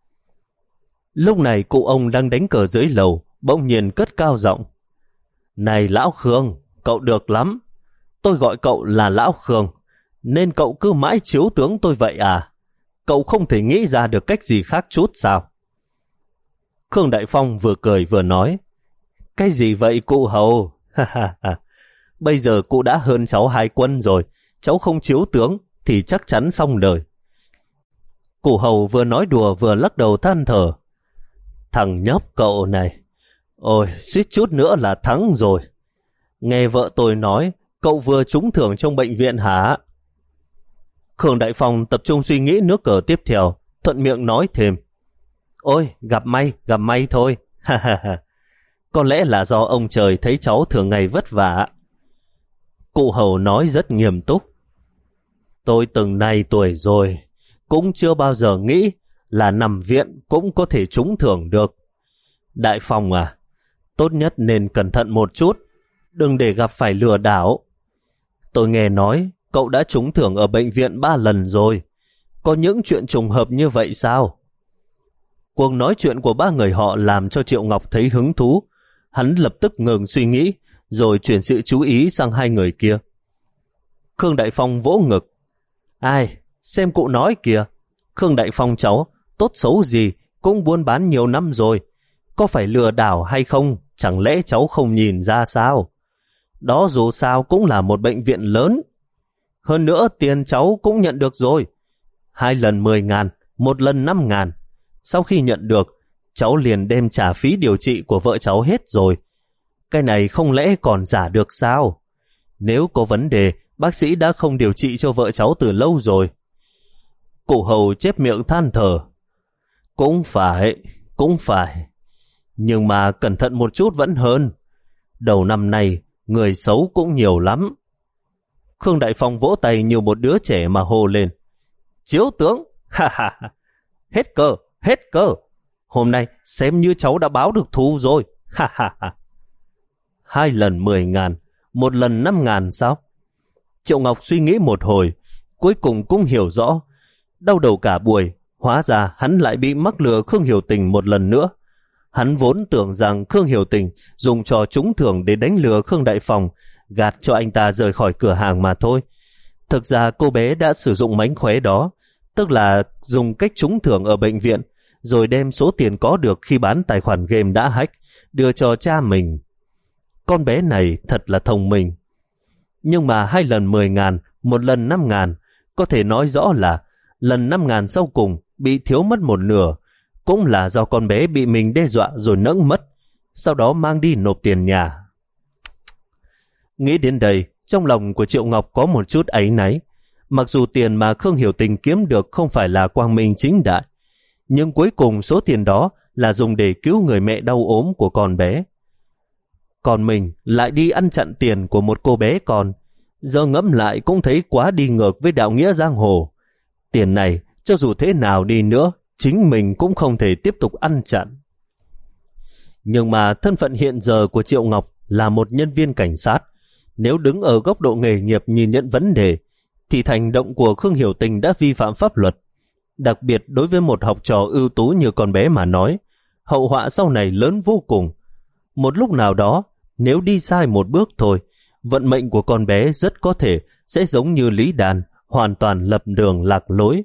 Lúc này cụ ông đang đánh cờ dưới lầu, bỗng nhiên cất cao giọng: "Này lão Khương, cậu được lắm. Tôi gọi cậu là lão Khương, nên cậu cứ mãi chiếu tướng tôi vậy à? Cậu không thể nghĩ ra được cách gì khác chút sao?" Khương Đại Phong vừa cười vừa nói: "Cái gì vậy cụ hầu? Bây giờ cụ đã hơn cháu hai quân rồi, cháu không chiếu tướng thì chắc chắn xong đời." Cụ hầu vừa nói đùa vừa lắc đầu than thở: "Thằng nhóc cậu này, Ôi, suýt chút nữa là thắng rồi. Nghe vợ tôi nói, cậu vừa trúng thưởng trong bệnh viện hả? Khương Đại Phong tập trung suy nghĩ nước cờ tiếp theo, thuận miệng nói thêm. Ôi, gặp may, gặp may thôi. Ha ha ha. Có lẽ là do ông trời thấy cháu thường ngày vất vả. Cụ Hầu nói rất nghiêm túc. Tôi từng này tuổi rồi, cũng chưa bao giờ nghĩ là nằm viện cũng có thể trúng thưởng được. Đại Phong à, tốt nhất nên cẩn thận một chút, đừng để gặp phải lừa đảo. Tôi nghe nói cậu đã trúng thưởng ở bệnh viện ba lần rồi. Có những chuyện trùng hợp như vậy sao? Cuộc nói chuyện của ba người họ làm cho Triệu Ngọc thấy hứng thú. Hắn lập tức ngừng suy nghĩ, rồi chuyển sự chú ý sang hai người kia. Khương Đại Phong vỗ ngực. Ai, xem cụ nói kìa. Khương Đại Phong cháu, tốt xấu gì, cũng buôn bán nhiều năm rồi. Có phải lừa đảo hay không, chẳng lẽ cháu không nhìn ra sao? Đó dù sao cũng là một bệnh viện lớn. Hơn nữa tiền cháu cũng nhận được rồi. Hai lần mười ngàn, một lần năm ngàn. Sau khi nhận được, cháu liền đem trả phí điều trị của vợ cháu hết rồi. Cái này không lẽ còn giả được sao? Nếu có vấn đề, bác sĩ đã không điều trị cho vợ cháu từ lâu rồi. Cụ Hầu chép miệng than thở. Cũng phải, cũng phải. Nhưng mà cẩn thận một chút vẫn hơn. Đầu năm nay, người xấu cũng nhiều lắm. Khương Đại Phong vỗ tay như một đứa trẻ mà hô lên. Chiếu tướng, ha ha ha. Hết cơ, hết cơ. Hôm nay xem như cháu đã báo được thù rồi, ha ha ha. Hai lần mười ngàn, một lần năm ngàn sao? Triệu Ngọc suy nghĩ một hồi, cuối cùng cũng hiểu rõ. Đau đầu cả buổi, hóa ra hắn lại bị mắc lừa Khương Hiểu Tình một lần nữa. Hắn vốn tưởng rằng Khương Hiểu Tình dùng trò trúng thưởng để đánh lừa Khương Đại Phong, gạt cho anh ta rời khỏi cửa hàng mà thôi. Thực ra cô bé đã sử dụng mánh khóe đó, tức là dùng cách trúng thưởng ở bệnh viện, rồi đem số tiền có được khi bán tài khoản game đã hack, đưa cho cha mình. Con bé này thật là thông minh. Nhưng mà hai lần mười ngàn, một lần năm ngàn, có thể nói rõ là lần năm ngàn sau cùng bị thiếu mất một nửa, cũng là do con bé bị mình đe dọa rồi nẫng mất, sau đó mang đi nộp tiền nhà. Nghĩ đến đây, trong lòng của Triệu Ngọc có một chút áy náy. Mặc dù tiền mà Khương Hiểu Tình kiếm được không phải là quang minh chính đại, nhưng cuối cùng số tiền đó là dùng để cứu người mẹ đau ốm của con bé. Còn mình lại đi ăn chặn tiền của một cô bé con. Giờ ngẫm lại cũng thấy quá đi ngược với đạo nghĩa giang hồ. Tiền này, cho dù thế nào đi nữa, chính mình cũng không thể tiếp tục ăn chặn. Nhưng mà thân phận hiện giờ của Triệu Ngọc là một nhân viên cảnh sát. Nếu đứng ở góc độ nghề nghiệp nhìn nhận vấn đề, thì hành động của Khương Hiểu Tình đã vi phạm pháp luật. Đặc biệt đối với một học trò ưu tú như con bé mà nói, hậu họa sau này lớn vô cùng. Một lúc nào đó, nếu đi sai một bước thôi, vận mệnh của con bé rất có thể sẽ giống như Lý Đàn, hoàn toàn lập đường lạc lối.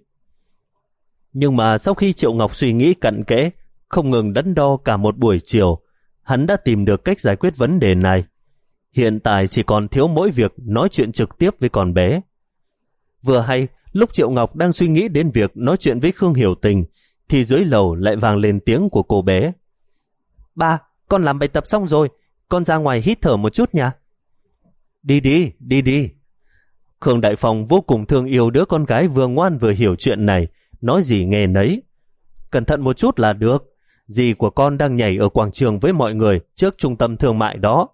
Nhưng mà sau khi Triệu Ngọc suy nghĩ cặn kẽ, không ngừng đắn đo cả một buổi chiều, hắn đã tìm được cách giải quyết vấn đề này. Hiện tại chỉ còn thiếu mỗi việc nói chuyện trực tiếp với con bé. Vừa hay, lúc Triệu Ngọc đang suy nghĩ đến việc nói chuyện với Khương Hiểu Tình, thì dưới lầu lại vang lên tiếng của cô bé. Ba, con làm bài tập xong rồi, con ra ngoài hít thở một chút nha. Đi đi, đi đi. Khương Đại Phong vô cùng thương yêu đứa con gái vừa ngoan vừa hiểu chuyện này, nói gì nghe nấy. Cẩn thận một chút là được, dì của con đang nhảy ở quảng trường với mọi người trước trung tâm thương mại đó.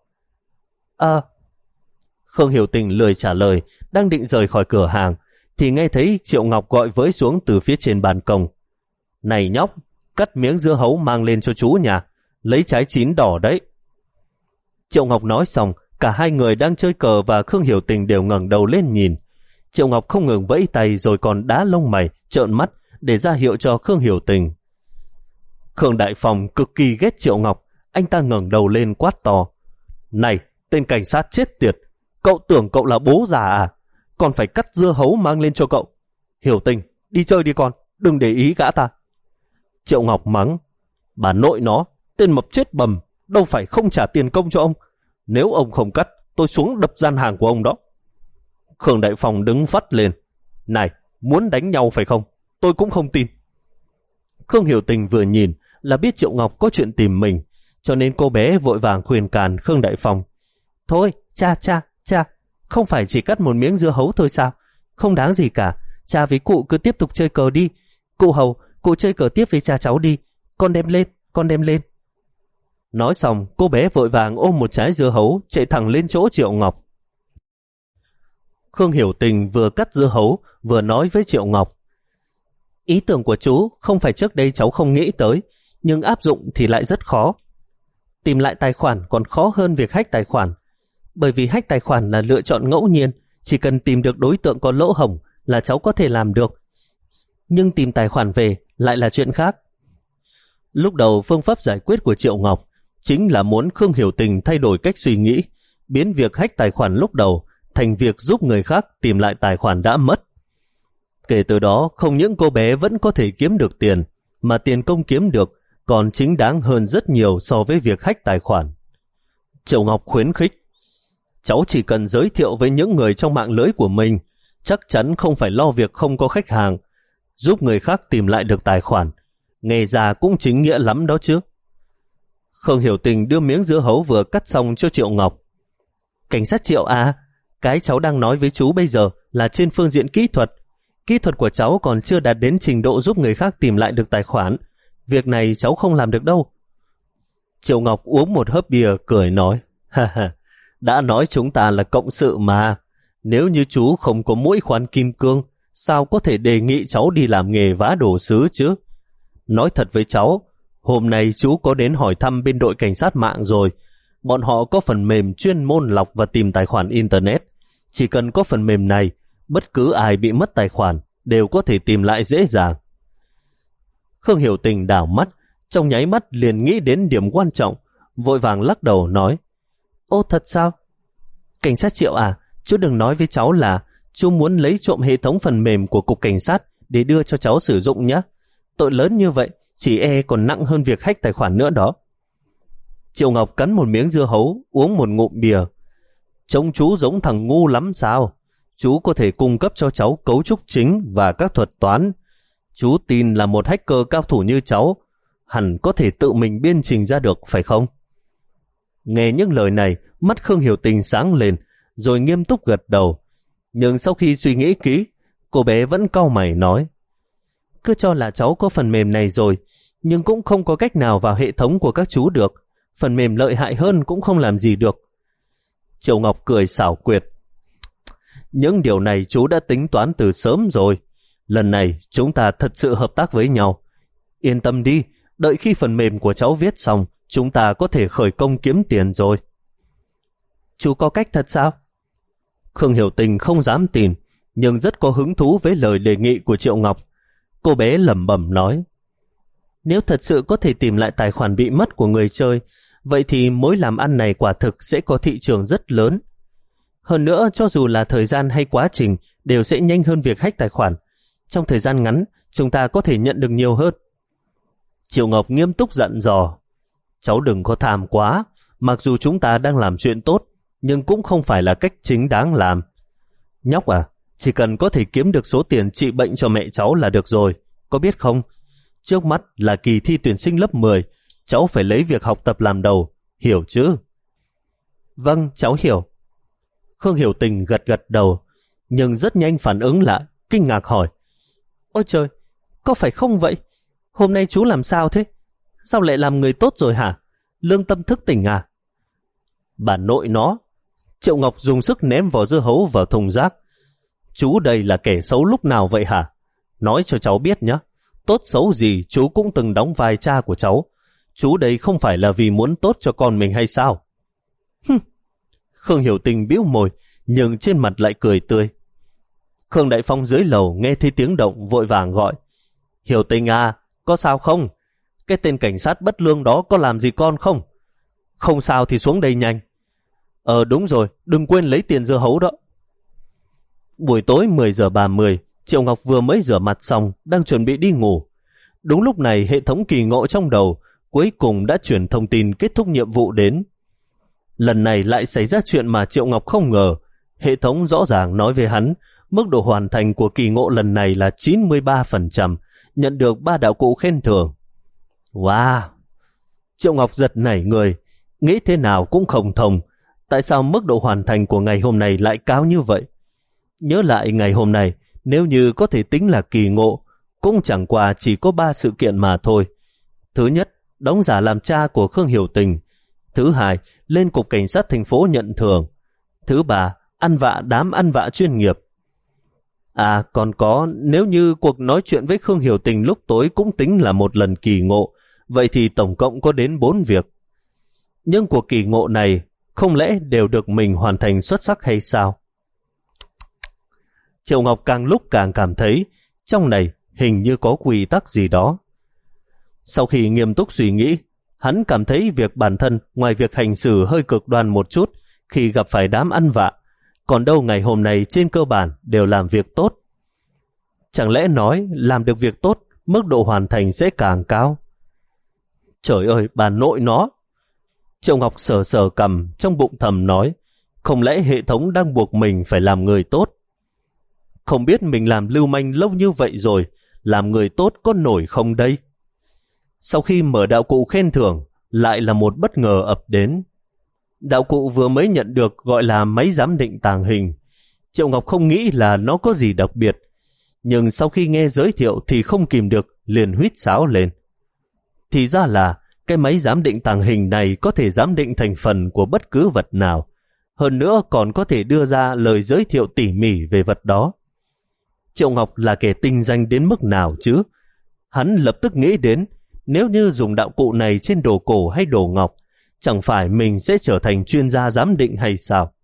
À, Khương Hiểu Tình lười trả lời, đang định rời khỏi cửa hàng, thì nghe thấy Triệu Ngọc gọi với xuống từ phía trên ban công. Này nhóc, cắt miếng dưa hấu mang lên cho chú nhà, lấy trái chín đỏ đấy. Triệu Ngọc nói xong, cả hai người đang chơi cờ và Khương Hiểu Tình đều ngẩng đầu lên nhìn. Triệu Ngọc không ngừng vẫy tay rồi còn đá lông mày, trợn mắt để ra hiệu cho Khương Hiểu Tình. Khương Đại Phong cực kỳ ghét Triệu Ngọc, anh ta ngẩng đầu lên quát to. Này, tên cảnh sát chết tiệt, cậu tưởng cậu là bố già à? Còn phải cắt dưa hấu mang lên cho cậu. Hiểu Tình, đi chơi đi con, đừng để ý gã ta. Triệu Ngọc mắng. Bà nội nó, tên mập chết bầm, đâu phải không trả tiền công cho ông. Nếu ông không cắt, tôi xuống đập gian hàng của ông đó. Khương Đại Phong đứng phắt lên. Này, muốn đánh nhau phải không? Tôi cũng không tin. Khương Hiểu Tình vừa nhìn là biết Triệu Ngọc có chuyện tìm mình, cho nên cô bé vội vàng khuyên can Khương Đại Phong. Thôi, cha, cha, cha, không phải chỉ cắt một miếng dưa hấu thôi sao? Không đáng gì cả, cha với cụ cứ tiếp tục chơi cờ đi. Cụ Hầu, cụ chơi cờ tiếp với cha cháu đi, con đem lên, con đem lên. Nói xong, cô bé vội vàng ôm một trái dưa hấu chạy thẳng lên chỗ Triệu Ngọc. Khương Hiểu Tình vừa cắt dưa hấu vừa nói với Triệu Ngọc. Ý tưởng của chú không phải trước đây cháu không nghĩ tới, nhưng áp dụng thì lại rất khó. Tìm lại tài khoản còn khó hơn việc hack tài khoản, bởi vì hack tài khoản là lựa chọn ngẫu nhiên, chỉ cần tìm được đối tượng có lỗ hổng là cháu có thể làm được. Nhưng tìm tài khoản về lại là chuyện khác. Lúc đầu phương pháp giải quyết của Triệu Ngọc chính là muốn Khương Hiểu Tình thay đổi cách suy nghĩ, biến việc hack tài khoản lúc đầu thành việc giúp người khác tìm lại tài khoản đã mất. Kể từ đó, không những cô bé vẫn có thể kiếm được tiền, mà tiền công kiếm được còn chính đáng hơn rất nhiều so với việc hack tài khoản. Triệu Ngọc khuyến khích, cháu chỉ cần giới thiệu với những người trong mạng lưới của mình, chắc chắn không phải lo việc không có khách hàng, giúp người khác tìm lại được tài khoản. Nghe ra cũng chính nghĩa lắm đó chứ. Khương Hiểu Tình đưa miếng dưa hấu vừa cắt xong cho Triệu Ngọc. Cảnh sát Triệu à, cái cháu đang nói với chú bây giờ là trên phương diện kỹ thuật. Kỹ thuật của cháu còn chưa đạt đến trình độ giúp người khác tìm lại được tài khoản. Việc này cháu không làm được đâu. Triệu Ngọc uống một hớp bia cười nói, ha ha, đã nói chúng ta là cộng sự mà. Nếu như chú không có mũi khoan kim cương, sao có thể đề nghị cháu đi làm nghề vá đồ sứ chứ? Nói thật với cháu, hôm nay chú có đến hỏi thăm bên đội cảnh sát mạng rồi. Bọn họ có phần mềm chuyên môn lọc và tìm tài khoản Internet. Chỉ cần có phần mềm này, bất cứ ai bị mất tài khoản đều có thể tìm lại dễ dàng. Khương Hiểu Tình đảo mắt, trong nháy mắt liền nghĩ đến điểm quan trọng, vội vàng lắc đầu nói, ô thật sao? Cảnh sát Triệu à, chú đừng nói với cháu là chú muốn lấy trộm hệ thống phần mềm của cục cảnh sát để đưa cho cháu sử dụng nhé. Tội lớn như vậy, chỉ e còn nặng hơn việc hack tài khoản nữa đó. Triệu Ngọc cắn một miếng dưa hấu, uống một ngụm bia. Trông chú giống thằng ngu lắm sao? Chú có thể cung cấp cho cháu cấu trúc chính và các thuật toán. Chú tin là một hacker cao thủ như cháu hẳn có thể tự mình biên trình ra được, phải không? Nghe những lời này, mắt Khương Hiểu Tình sáng lên, rồi nghiêm túc gật đầu. Nhưng sau khi suy nghĩ kỹ, cô bé vẫn cau mày nói, cứ cho là cháu có phần mềm này rồi, nhưng cũng không có cách nào vào hệ thống của các chú được. Phần mềm lợi hại hơn cũng không làm gì được. Triệu Ngọc cười xảo quyệt, những điều này chú đã tính toán từ sớm rồi. Lần này chúng ta thật sự hợp tác với nhau. Yên tâm đi, đợi khi phần mềm của cháu viết xong, chúng ta có thể khởi công kiếm tiền rồi. Chú có cách thật sao? Khương Hiểu Tình không dám tin, nhưng rất có hứng thú với lời đề nghị của Triệu Ngọc. Cô bé lẩm bẩm nói, nếu thật sự có thể tìm lại tài khoản bị mất của người chơi, vậy thì mối làm ăn này quả thực sẽ có thị trường rất lớn. Hơn nữa, cho dù là thời gian hay quá trình đều sẽ nhanh hơn việc hack tài khoản. Trong thời gian ngắn, chúng ta có thể nhận được nhiều hơn. Triệu Ngọc nghiêm túc dặn dò, cháu đừng có tham quá, mặc dù chúng ta đang làm chuyện tốt, nhưng cũng không phải là cách chính đáng làm. Nhóc à, chỉ cần có thể kiếm được số tiền trị bệnh cho mẹ cháu là được rồi, có biết không? Trước mắt là kỳ thi tuyển sinh lớp mười, cháu phải lấy việc học tập làm đầu, hiểu chứ? Vâng, cháu hiểu. Khương Hiểu Tình gật gật đầu, nhưng rất nhanh phản ứng lại, kinh ngạc hỏi, ôi trời, có phải không vậy? Hôm nay chú làm sao thế? Sao lại làm người tốt rồi hả? Lương tâm thức tỉnh à? Bà nội nó. Triệu Ngọc dùng sức ném vỏ dưa hấu vào thùng rác. Chú đây là kẻ xấu lúc nào vậy hả? Nói cho cháu biết nhé, tốt xấu gì chú cũng từng đóng vai cha của cháu. Chú đây không phải là vì muốn tốt cho con mình hay sao? Hừm. Khương Hiểu Tình bĩu môi, nhưng trên mặt lại cười tươi. Khương Đại Phong dưới lầu nghe thấy tiếng động vội vàng gọi, Hiểu Tình à, có sao không? Cái tên cảnh sát bất lương đó có làm gì con không? Không sao thì xuống đây nhanh. Ờ đúng rồi, đừng quên lấy tiền dưa hấu đó. Buổi tối mười giờ ba mươi, Triệu Ngọc vừa mới rửa mặt xong, đang chuẩn bị đi ngủ. Đúng lúc này hệ thống kỳ ngộ trong đầu cuối cùng đã chuyển thông tin kết thúc nhiệm vụ đến. Lần này lại xảy ra chuyện mà Triệu Ngọc không ngờ. Hệ thống rõ ràng nói với hắn, mức độ hoàn thành của kỳ ngộ lần này là chín mươi ba phần trăm, nhận được ba đạo cụ khen thưởng. Wow! Triệu Ngọc giật nảy người, nghĩ thế nào cũng không thông. Tại sao mức độ hoàn thành của ngày hôm nay lại cao như vậy? Nhớ lại ngày hôm nay, nếu như có thể tính là kỳ ngộ, cũng chẳng qua chỉ có ba sự kiện mà thôi. Thứ nhất, đóng giả làm cha của Khương Hiểu Tình. Thứ hai, lên cục cảnh sát thành phố nhận thưởng. Thứ ba, ăn vạ đám ăn vạ chuyên nghiệp. À còn có, nếu như cuộc nói chuyện với Khương Hiểu Tình lúc tối cũng tính là một lần kỳ ngộ, vậy thì tổng cộng có đến bốn việc. Nhưng cuộc kỳ ngộ này không lẽ đều được mình hoàn thành xuất sắc hay sao? Triệu Ngọc càng lúc càng cảm thấy trong này hình như có quy tắc gì đó. Sau khi nghiêm túc suy nghĩ, hắn cảm thấy việc bản thân ngoài việc hành xử hơi cực đoan một chút khi gặp phải đám ăn vạ, còn đâu ngày hôm nay trên cơ bản đều làm việc tốt. Chẳng lẽ nói làm được việc tốt, mức độ hoàn thành sẽ càng cao? Trời ơi, bà nội nó! Triệu Ngọc sờ sờ cằm trong bụng thầm nói, không lẽ hệ thống đang buộc mình phải làm người tốt? Không biết mình làm lưu manh lâu như vậy rồi, làm người tốt có nổi không đây? Sau khi mở đạo cụ khen thưởng, lại là một bất ngờ ập đến. Đạo cụ vừa mới nhận được gọi là máy giám định tàng hình. Triệu Ngọc không nghĩ là nó có gì đặc biệt, nhưng sau khi nghe giới thiệu thì không kìm được, liền huýt sáo lên. Thì ra là cái máy giám định tàng hình này có thể giám định thành phần của bất cứ vật nào, hơn nữa còn có thể đưa ra lời giới thiệu tỉ mỉ về vật đó. Triệu Ngọc là kẻ tinh danh đến mức nào chứ? Hắn lập tức nghĩ đến, nếu như dùng đạo cụ này trên đồ cổ hay đồ ngọc, chẳng phải mình sẽ trở thành chuyên gia giám định hay sao?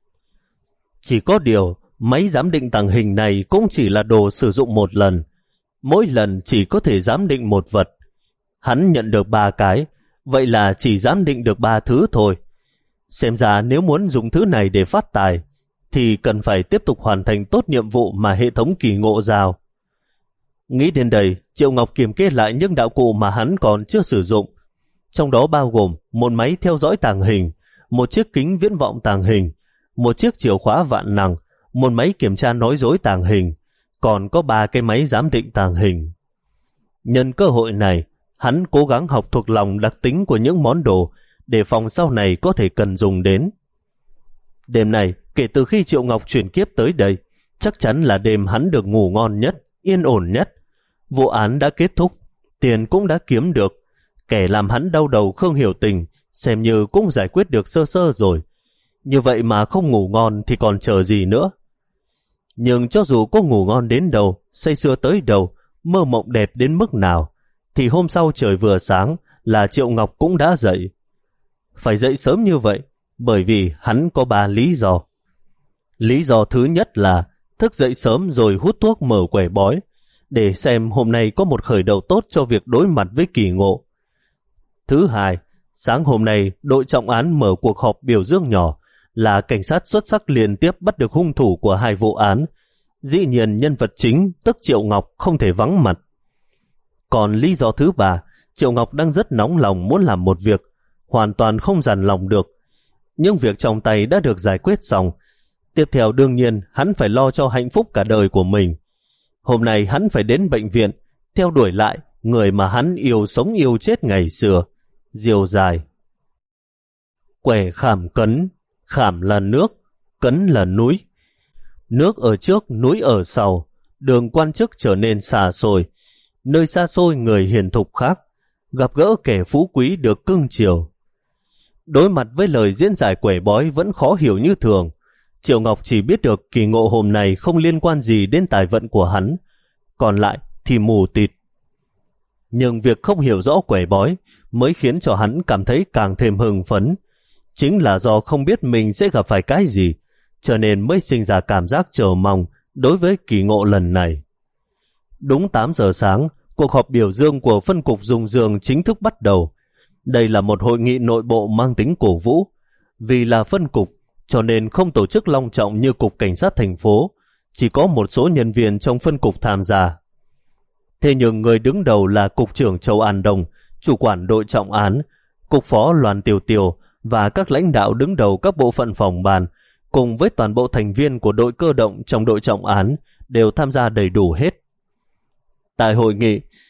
Chỉ có điều, máy giám định tàng hình này cũng chỉ là đồ sử dụng một lần, mỗi lần chỉ có thể giám định một vật. Hắn nhận được ba cái, vậy là chỉ giám định được ba thứ thôi. Xem ra nếu muốn dùng thứ này để phát tài, thì cần phải tiếp tục hoàn thành tốt nhiệm vụ mà hệ thống kỳ ngộ giao. Nghĩ đến đây, Triệu Ngọc kiểm kê lại những đạo cụ mà hắn còn chưa sử dụng, trong đó bao gồm một máy theo dõi tàng hình, một chiếc kính viễn vọng tàng hình, một chiếc chìa khóa vạn năng, một máy kiểm tra nói dối tàng hình, còn có ba cái máy giám định tàng hình. Nhân cơ hội này, hắn cố gắng học thuộc lòng đặc tính của những món đồ để phòng sau này có thể cần dùng đến. Đêm này, kể từ khi Triệu Ngọc chuyển kiếp tới đây, chắc chắn là đêm hắn được ngủ ngon nhất, yên ổn nhất. Vụ án đã kết thúc, tiền cũng đã kiếm được, kẻ làm hắn đau đầu Khương Hiểu Tình xem như cũng giải quyết được sơ sơ rồi. Như vậy mà không ngủ ngon thì còn chờ gì nữa. Nhưng cho dù có ngủ ngon đến đâu, say sưa tới đâu, mơ mộng đẹp đến mức nào, thì hôm sau trời vừa sáng là Triệu Ngọc cũng đã dậy. Phải dậy sớm như vậy, bởi vì hắn có ba lý do. Lý do thứ nhất là thức dậy sớm rồi hút thuốc mở quẻ bói, để xem hôm nay có một khởi đầu tốt cho việc đối mặt với kỳ ngộ. Thứ hai, sáng hôm nay đội trọng án mở cuộc họp biểu dương nhỏ, là cảnh sát xuất sắc liên tiếp bắt được hung thủ của hai vụ án. Dĩ nhiên nhân vật chính, tức Triệu Ngọc, không thể vắng mặt. Còn lý do thứ ba, Triệu Ngọc đang rất nóng lòng muốn làm một việc, hoàn toàn không dằn lòng được. Nhưng việc trong tay đã được giải quyết xong. Tiếp theo đương nhiên hắn phải lo cho hạnh phúc cả đời của mình. Hôm nay hắn phải đến bệnh viện, theo đuổi lại người mà hắn yêu sống yêu chết ngày xưa, Diêu Dài. Quẻ khảm cấn, khảm là nước, cấn là núi. Nước ở trước, núi ở sau, đường quan chức trở nên xa xôi. Nơi xa xôi người hiền thục khác, gặp gỡ kẻ phú quý được cưng chiều. Đối mặt với lời diễn giải quẻ bói vẫn khó hiểu như thường, Triệu Ngọc chỉ biết được kỳ ngộ hôm nay không liên quan gì đến tài vận của hắn, còn lại thì mù tịt. Nhưng việc không hiểu rõ quẻ bói mới khiến cho hắn cảm thấy càng thêm hưng phấn. Chính là do không biết mình sẽ gặp phải cái gì, cho nên mới sinh ra cảm giác chờ mong đối với kỳ ngộ lần này. Đúng tám giờ sáng, cuộc họp biểu dương của phân cục Dung Dương chính thức bắt đầu. Đây là một hội nghị nội bộ mang tính cổ vũ. Vì là phân cục, cho nên không tổ chức long trọng như cục cảnh sát thành phố, chỉ có một số nhân viên trong phân cục tham gia. Thế nhưng người đứng đầu là cục trưởng Châu An Đông, chủ quản đội trọng án, cục phó Loan Tiêu Tiêu và các lãnh đạo đứng đầu các bộ phận phòng ban, cùng với toàn bộ thành viên của đội cơ động trong đội trọng án đều tham gia đầy đủ hết. Tại hội nghị,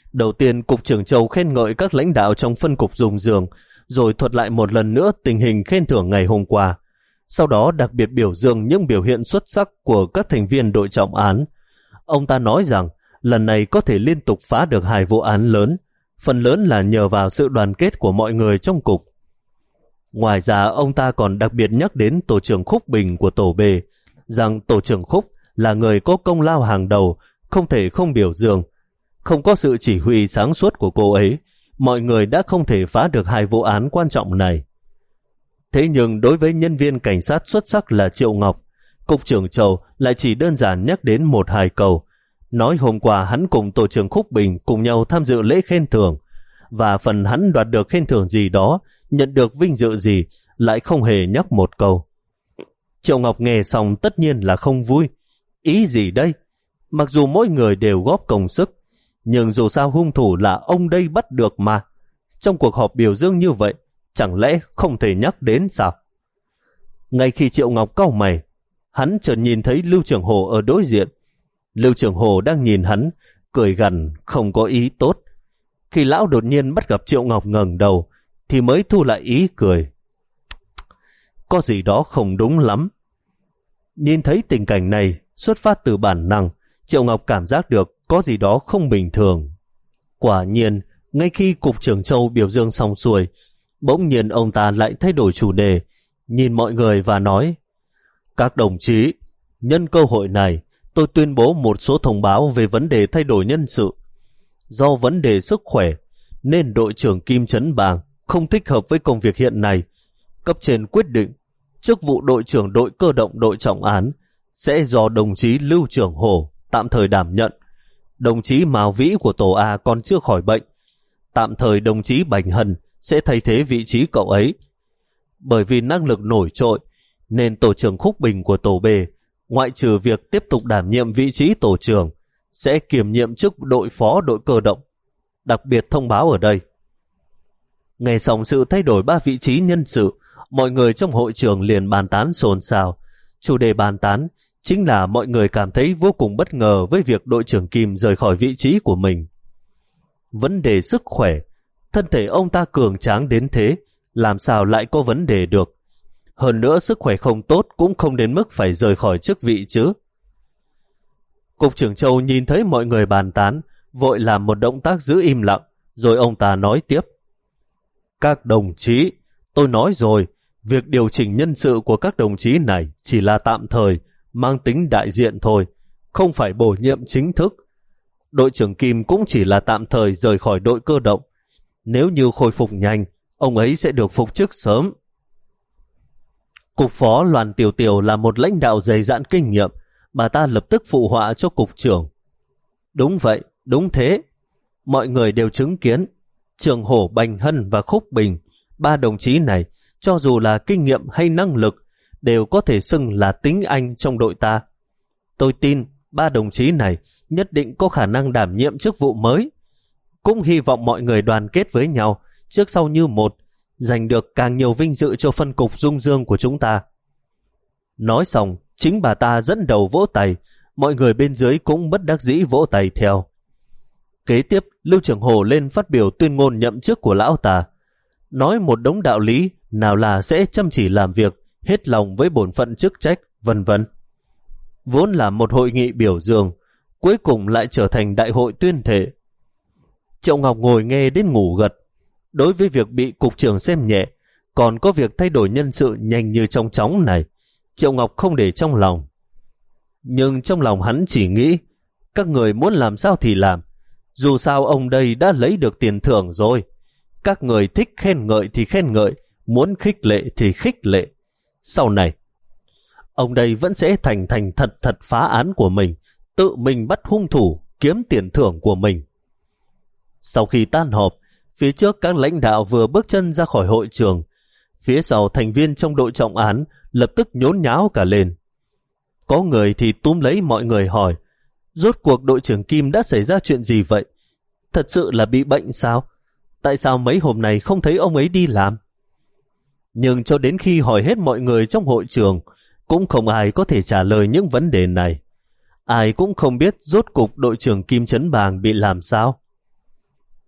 Đầu tiên, Cục trưởng Châu khen ngợi các lãnh đạo trong phân cục Dung Dương, rồi thuật lại một lần nữa tình hình khen thưởng ngày hôm qua. Sau đó đặc biệt biểu dương những biểu hiện xuất sắc của các thành viên đội trọng án. Ông ta nói rằng lần này có thể liên tục phá được hai vụ án lớn, phần lớn là nhờ vào sự đoàn kết của mọi người trong cục. Ngoài ra, ông ta còn đặc biệt nhắc đến tổ trưởng Khúc Bình của tổ B, rằng tổ trưởng Khúc là người có công lao hàng đầu, không thể không biểu dương. Không có sự chỉ huy sáng suốt của cô ấy, mọi người đã không thể phá được hai vụ án quan trọng này. Thế nhưng đối với nhân viên cảnh sát xuất sắc là Triệu Ngọc, Cục trưởng Châu lại chỉ đơn giản nhắc đến một hai câu, nói hôm qua hắn cùng tổ trưởng Khúc Bình cùng nhau tham dự lễ khen thưởng, và phần hắn đoạt được khen thưởng gì đó, nhận được vinh dự gì, lại không hề nhắc một câu. Triệu Ngọc nghe xong tất nhiên là không vui. Ý gì đây? Mặc dù mỗi người đều góp công sức, nhưng dù sao hung thủ là ông đây bắt được mà. Trong cuộc họp biểu dương như vậy, chẳng lẽ không thể nhắc đến sao? Ngay khi Triệu Ngọc cau mày, hắn chợt nhìn thấy Lưu Trưởng Hồ ở đối diện. Lưu Trưởng Hồ đang nhìn hắn, cười gằn không có ý tốt. Khi lão đột nhiên bắt gặp Triệu Ngọc ngẩng đầu, thì mới thu lại ý cười. Có gì đó không đúng lắm. Nhìn thấy tình cảnh này, xuất phát từ bản năng, Triệu Ngọc cảm giác được có gì đó không bình thường. Quả nhiên, ngay khi Cục trưởng Châu biểu dương xong xuôi, bỗng nhiên ông ta lại thay đổi chủ đề, nhìn mọi người và nói: Các đồng chí, nhân cơ hội này, tôi tuyên bố một số thông báo về vấn đề thay đổi nhân sự. Do vấn đề sức khỏe, nên đội trưởng Kim Trấn Bàng không thích hợp với công việc hiện nay. Cấp trên quyết định, chức vụ đội trưởng đội cơ động đội trọng án sẽ do đồng chí Lưu Trưởng Hồ tạm thời đảm nhận. Đồng chí Mao Vĩ của tổ A còn chưa khỏi bệnh, tạm thời đồng chí Bành Hân sẽ thay thế vị trí cậu ấy. Bởi vì năng lực nổi trội, nên tổ trưởng Khúc Bình của tổ B, ngoại trừ việc tiếp tục đảm nhiệm vị trí tổ trưởng, sẽ kiêm nhiệm chức đội phó đội cơ động. Đặc biệt thông báo ở đây. Nghe xong sự thay đổi ba vị trí nhân sự, mọi người trong hội trường liền bàn tán xôn xao. Chủ đề bàn tán chính là mọi người cảm thấy vô cùng bất ngờ với việc đội trưởng Kim rời khỏi vị trí của mình. Vấn đề sức khỏe, thân thể ông ta cường tráng đến thế, làm sao lại có vấn đề được? Hơn nữa sức khỏe không tốt cũng không đến mức phải rời khỏi chức vị chứ. Cục trưởng Châu nhìn thấy mọi người bàn tán, vội làm một động tác giữ im lặng, rồi ông ta nói tiếp: Các đồng chí, tôi nói rồi, việc điều chỉnh nhân sự của các đồng chí này chỉ là tạm thời, mang tính đại diện thôi, không phải bổ nhiệm chính thức. Đội trưởng Kim cũng chỉ là tạm thời rời khỏi đội cơ động. Nếu như khôi phục nhanh, ông ấy sẽ được phục chức sớm. Cục phó Loan Tiểu Tiểu là một lãnh đạo dày dạn kinh nghiệm, bà ta lập tức phụ họa cho cục trưởng. Đúng vậy, đúng thế. Mọi người đều chứng kiến, Trường Hổ, Bành Hân và Khúc Bình, ba đồng chí này, cho dù là kinh nghiệm hay năng lực, đều có thể xưng là tính anh trong đội ta. Tôi tin ba đồng chí này nhất định có khả năng đảm nhiệm chức vụ mới. Cũng hy vọng mọi người đoàn kết với nhau, trước sau như một, giành được càng nhiều vinh dự cho phân cục Dung Dương của chúng ta. Nói xong, chính bà ta dẫn đầu vỗ tay, mọi người bên dưới cũng bất đắc dĩ vỗ tay theo. Kế tiếp, Lưu Trưởng Hồ lên phát biểu tuyên ngôn nhậm chức của lão ta, nói một đống đạo lý, nào là sẽ chăm chỉ làm việc, hết lòng với bổn phận chức trách, vân vân. Vốn là một hội nghị biểu dương, cuối cùng lại trở thành đại hội tuyên thệ. Triệu Ngọc ngồi nghe đến ngủ gật. Đối với việc bị cục trưởng xem nhẹ, còn có việc thay đổi nhân sự nhanh như trong chóng này, Triệu Ngọc không để trong lòng. Nhưng trong lòng hắn chỉ nghĩ, các người muốn làm sao thì làm, dù sao ông đây đã lấy được tiền thưởng rồi. Các người thích khen ngợi thì khen ngợi, muốn khích lệ thì khích lệ. Sau này, ông đây vẫn sẽ thành thành thật thật phá án của mình, tự mình bắt hung thủ, kiếm tiền thưởng của mình. Sau khi tan họp, phía trước các lãnh đạo vừa bước chân ra khỏi hội trường, phía sau thành viên trong đội trọng án lập tức nhốn nháo cả lên. Có người thì túm lấy mọi người hỏi, rốt cuộc đội trưởng Kim đã xảy ra chuyện gì vậy? Thật sự là bị bệnh sao? Tại sao mấy hôm nay không thấy ông ấy đi làm? Nhưng cho đến khi hỏi hết mọi người trong hội trường, cũng không ai có thể trả lời những vấn đề này. Ai cũng không biết rốt cục đội trưởng Kim Trấn Bàng bị làm sao.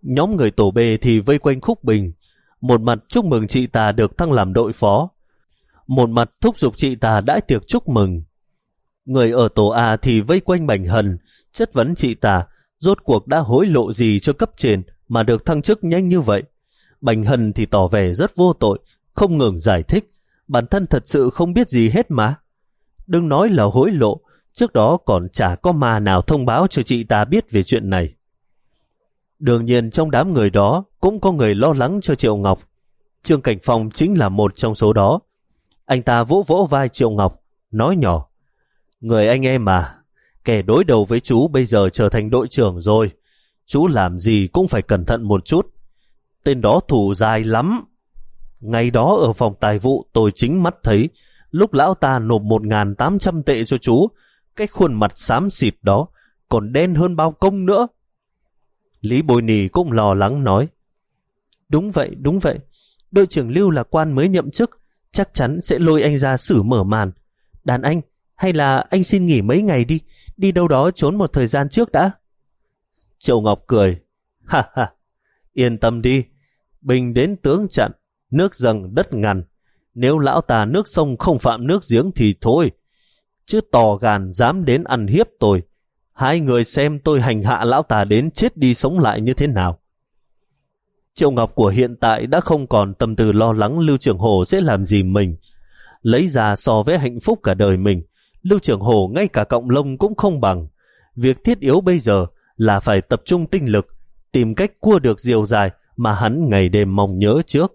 Nhóm người tổ B thì vây quanh Khúc Bình, một mặt chúc mừng chị ta được thăng làm đội phó, một mặt thúc giục chị ta đãi tiệc chúc mừng. Người ở tổ A thì vây quanh Bành Hân, chất vấn chị ta rốt cuộc đã hối lộ gì cho cấp trên mà được thăng chức nhanh như vậy. Bành Hân thì tỏ vẻ rất vô tội, không ngừng giải thích bản thân thật sự không biết gì hết mà. Đừng nói là hối lộ, trước đó còn chả có ma nào thông báo cho chị ta biết về chuyện này. Đương nhiên trong đám người đó cũng có người lo lắng cho Triệu Ngọc. Trương Cảnh Phong chính là một trong số đó. Anh ta vỗ vỗ vai Triệu Ngọc, nói nhỏ: người anh em mà, kẻ đối đầu với chú bây giờ trở thành đội trưởng rồi. Chú làm gì cũng phải cẩn thận một chút. Tên đó thủ dài lắm. Ngày đó ở phòng tài vụ tôi chính mắt thấy, lúc lão ta nộp một nghìn tám trăm tệ cho chú, cái khuôn mặt xám xịt đó còn đen hơn bao công nữa. Lý Bồi Nì cũng lo lắng nói: đúng vậy, đúng vậy. Đội trưởng Lưu là quan mới nhậm chức, chắc chắn sẽ lôi anh ra xử mở màn. Đàn anh, hay là anh xin nghỉ mấy ngày đi, đi đâu đó trốn một thời gian trước đã. Triệu Ngọc cười: ha ha, yên tâm đi, bình đến tướng chặn, nước dâng đất ngăn. Nếu lão ta nước sông không phạm nước giếng thì thôi, chứ tò gan dám đến ăn hiếp tôi. Hai người xem tôi hành hạ lão ta đến chết đi sống lại như thế nào. Triệu Ngọc của hiện tại đã không còn tâm tư lo lắng Lưu Trưởng Hồ sẽ làm gì mình. Lấy ra so với hạnh phúc cả đời mình, Lưu Trưởng Hồ ngay cả cọng lông cũng không bằng. Việc thiết yếu bây giờ là phải tập trung tinh lực, tìm cách cua được diều dài mà hắn ngày đêm mong nhớ trước.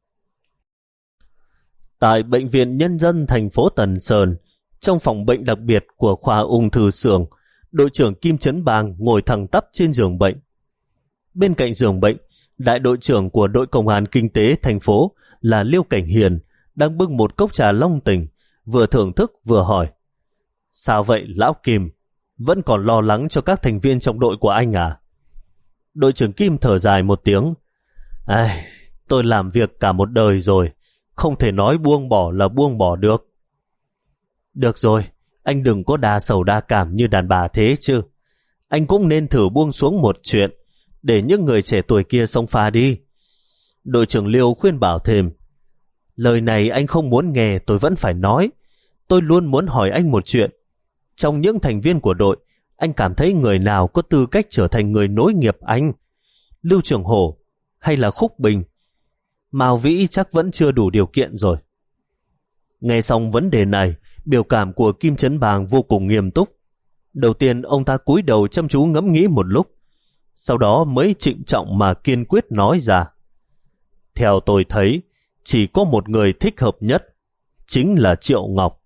Tại Bệnh viện Nhân dân thành phố Tần Sơn, trong phòng bệnh đặc biệt của khoa ung thư xưởng, đội trưởng Kim Trấn Bang ngồi thẳng tắp trên giường bệnh. Bên cạnh giường bệnh, đại đội trưởng của đội công an kinh tế thành phố là Liêu Cảnh Hiền đang bưng một cốc trà long tỉnh, vừa thưởng thức vừa hỏi: sao vậy lão Kim, vẫn còn lo lắng cho các thành viên trong đội của anh à? Đội trưởng Kim thở dài một tiếng: ai, tôi làm việc cả một đời rồi, không thể nói buông bỏ là buông bỏ được. Được rồi, anh đừng có đa sầu đa cảm như đàn bà thế chứ. Anh cũng nên thử buông xuống một chuyện, để những người trẻ tuổi kia xông pha đi. Đội trưởng Liêu khuyên bảo thêm: lời này anh không muốn nghe tôi vẫn phải nói. Tôi luôn muốn hỏi anh một chuyện. Trong những thành viên của đội, anh cảm thấy người nào có tư cách trở thành người nối nghiệp anh? Lưu Trường Hổ hay là Khúc Bình? Mao Vĩ chắc vẫn chưa đủ điều kiện rồi. Nghe xong vấn đề này, biểu cảm của Kim Trấn Bang vô cùng nghiêm túc. Đầu tiên ông ta cúi đầu chăm chú ngẫm nghĩ một lúc, sau đó mới trịnh trọng mà kiên quyết nói ra: theo tôi thấy, chỉ có một người thích hợp nhất, chính là Triệu Ngọc.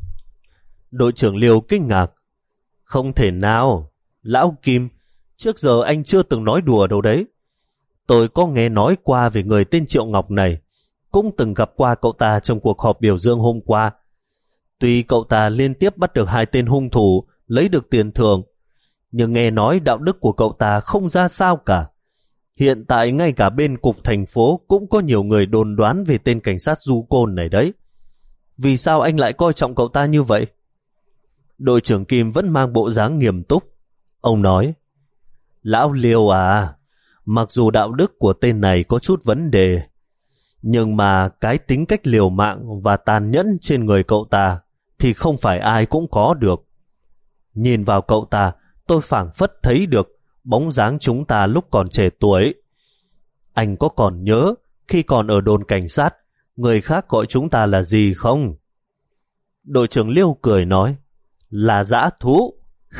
Đội trưởng Liêu kinh ngạc: không thể nào, lão Kim, trước giờ anh chưa từng nói đùa đâu đấy. Tôi có nghe nói qua về người tên Triệu Ngọc này, cũng từng gặp qua cậu ta trong cuộc họp biểu dương hôm qua. Tuy cậu ta liên tiếp bắt được hai tên hung thủ, lấy được tiền thưởng, nhưng nghe nói đạo đức của cậu ta không ra sao cả. Hiện tại ngay cả bên cục thành phố cũng có nhiều người đồn đoán về tên cảnh sát du côn này đấy. Vì sao anh lại coi trọng cậu ta như vậy? Đội trưởng Kim vẫn mang bộ dáng nghiêm túc. Ông nói: lão Liêu à, mặc dù đạo đức của tên này có chút vấn đề, nhưng mà cái tính cách liều mạng và tàn nhẫn trên người cậu ta thì không phải ai cũng có được. Nhìn vào cậu ta, tôi phảng phất thấy được bóng dáng chúng ta lúc còn trẻ tuổi. Anh có còn nhớ khi còn ở đồn cảnh sát, người khác gọi chúng ta là gì không? Đội trưởng Liêu cười nói: là dã thú.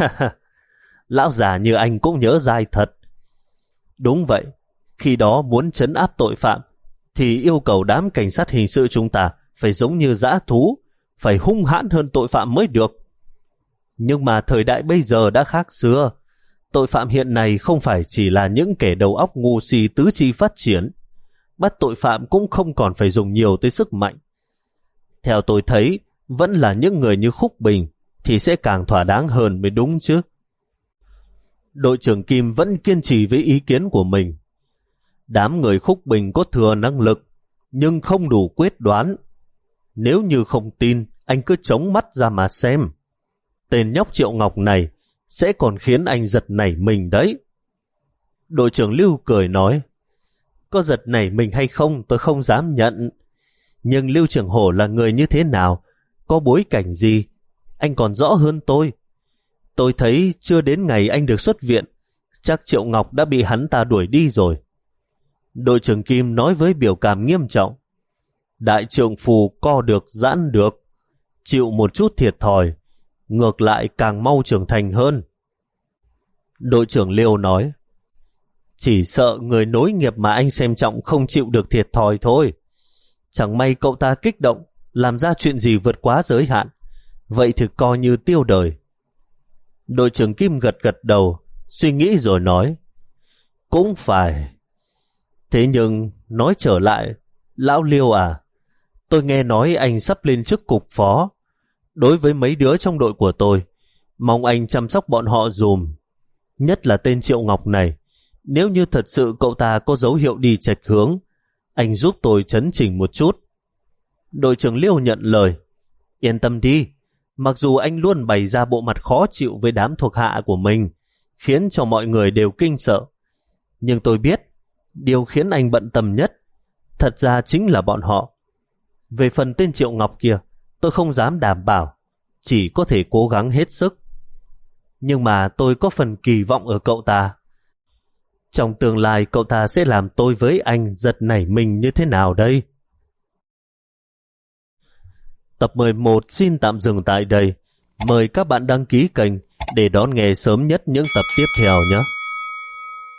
Lão già như anh cũng nhớ dai thật. Đúng vậy, khi đó muốn trấn áp tội phạm thì yêu cầu đám cảnh sát hình sự chúng ta phải giống như dã thú, phải hung hãn hơn tội phạm mới được. Nhưng mà thời đại bây giờ đã khác xưa. Tội phạm hiện nay không phải chỉ là những kẻ đầu óc ngu si tứ chi phát triển. Bắt tội phạm cũng không còn phải dùng nhiều tới sức mạnh. Theo tôi thấy, vẫn là những người như Khúc Bình thì sẽ càng thỏa đáng hơn mới đúng chứ. Đội trưởng Kim vẫn kiên trì với ý kiến của mình. Đám người Khúc Bình có thừa năng lực, nhưng không đủ quyết đoán. Nếu như không tin, anh cứ chống mắt ra mà xem. Tên nhóc Triệu Ngọc này sẽ còn khiến anh giật nảy mình đấy. Đội trưởng Lưu cười nói, có giật nảy mình hay không tôi không dám nhận. Nhưng Lưu Trường Hổ là người như thế nào, có bối cảnh gì, anh còn rõ hơn tôi. Tôi thấy chưa đến ngày anh được xuất viện, chắc Triệu Ngọc đã bị hắn ta đuổi đi rồi. Đội trưởng Kim nói với biểu cảm nghiêm trọng, đại trượng phù co được giãn được, chịu một chút thiệt thòi, ngược lại càng mau trưởng thành hơn. Đội trưởng Liêu nói, chỉ sợ người nối nghiệp mà anh xem trọng không chịu được thiệt thòi thôi. Chẳng may cậu ta kích động, làm ra chuyện gì vượt quá giới hạn, vậy thì coi như tiêu đời. Đội trưởng Kim gật gật đầu, suy nghĩ rồi nói, cũng phải. Thế nhưng, nói trở lại, lão Liêu à, tôi nghe nói anh sắp lên chức cục phó. Đối với mấy đứa trong đội của tôi, mong anh chăm sóc bọn họ dùm. Nhất là tên Triệu Ngọc này, nếu như thật sự cậu ta có dấu hiệu đi chệch hướng, anh giúp tôi chấn chỉnh một chút. Đội trưởng Liêu nhận lời, yên tâm đi, mặc dù anh luôn bày ra bộ mặt khó chịu với đám thuộc hạ của mình, khiến cho mọi người đều kinh sợ. Nhưng tôi biết, điều khiến anh bận tâm nhất, thật ra chính là bọn họ. Về phần tên Triệu Ngọc kia, tôi không dám đảm bảo, chỉ có thể cố gắng hết sức. Nhưng mà tôi có phần kỳ vọng ở cậu ta. Trong tương lai cậu ta sẽ làm tôi với anh giật nảy mình như thế nào đây? Tập mười một xin tạm dừng tại đây. Mời các bạn đăng ký kênh để đón nghe sớm nhất những tập tiếp theo nhé.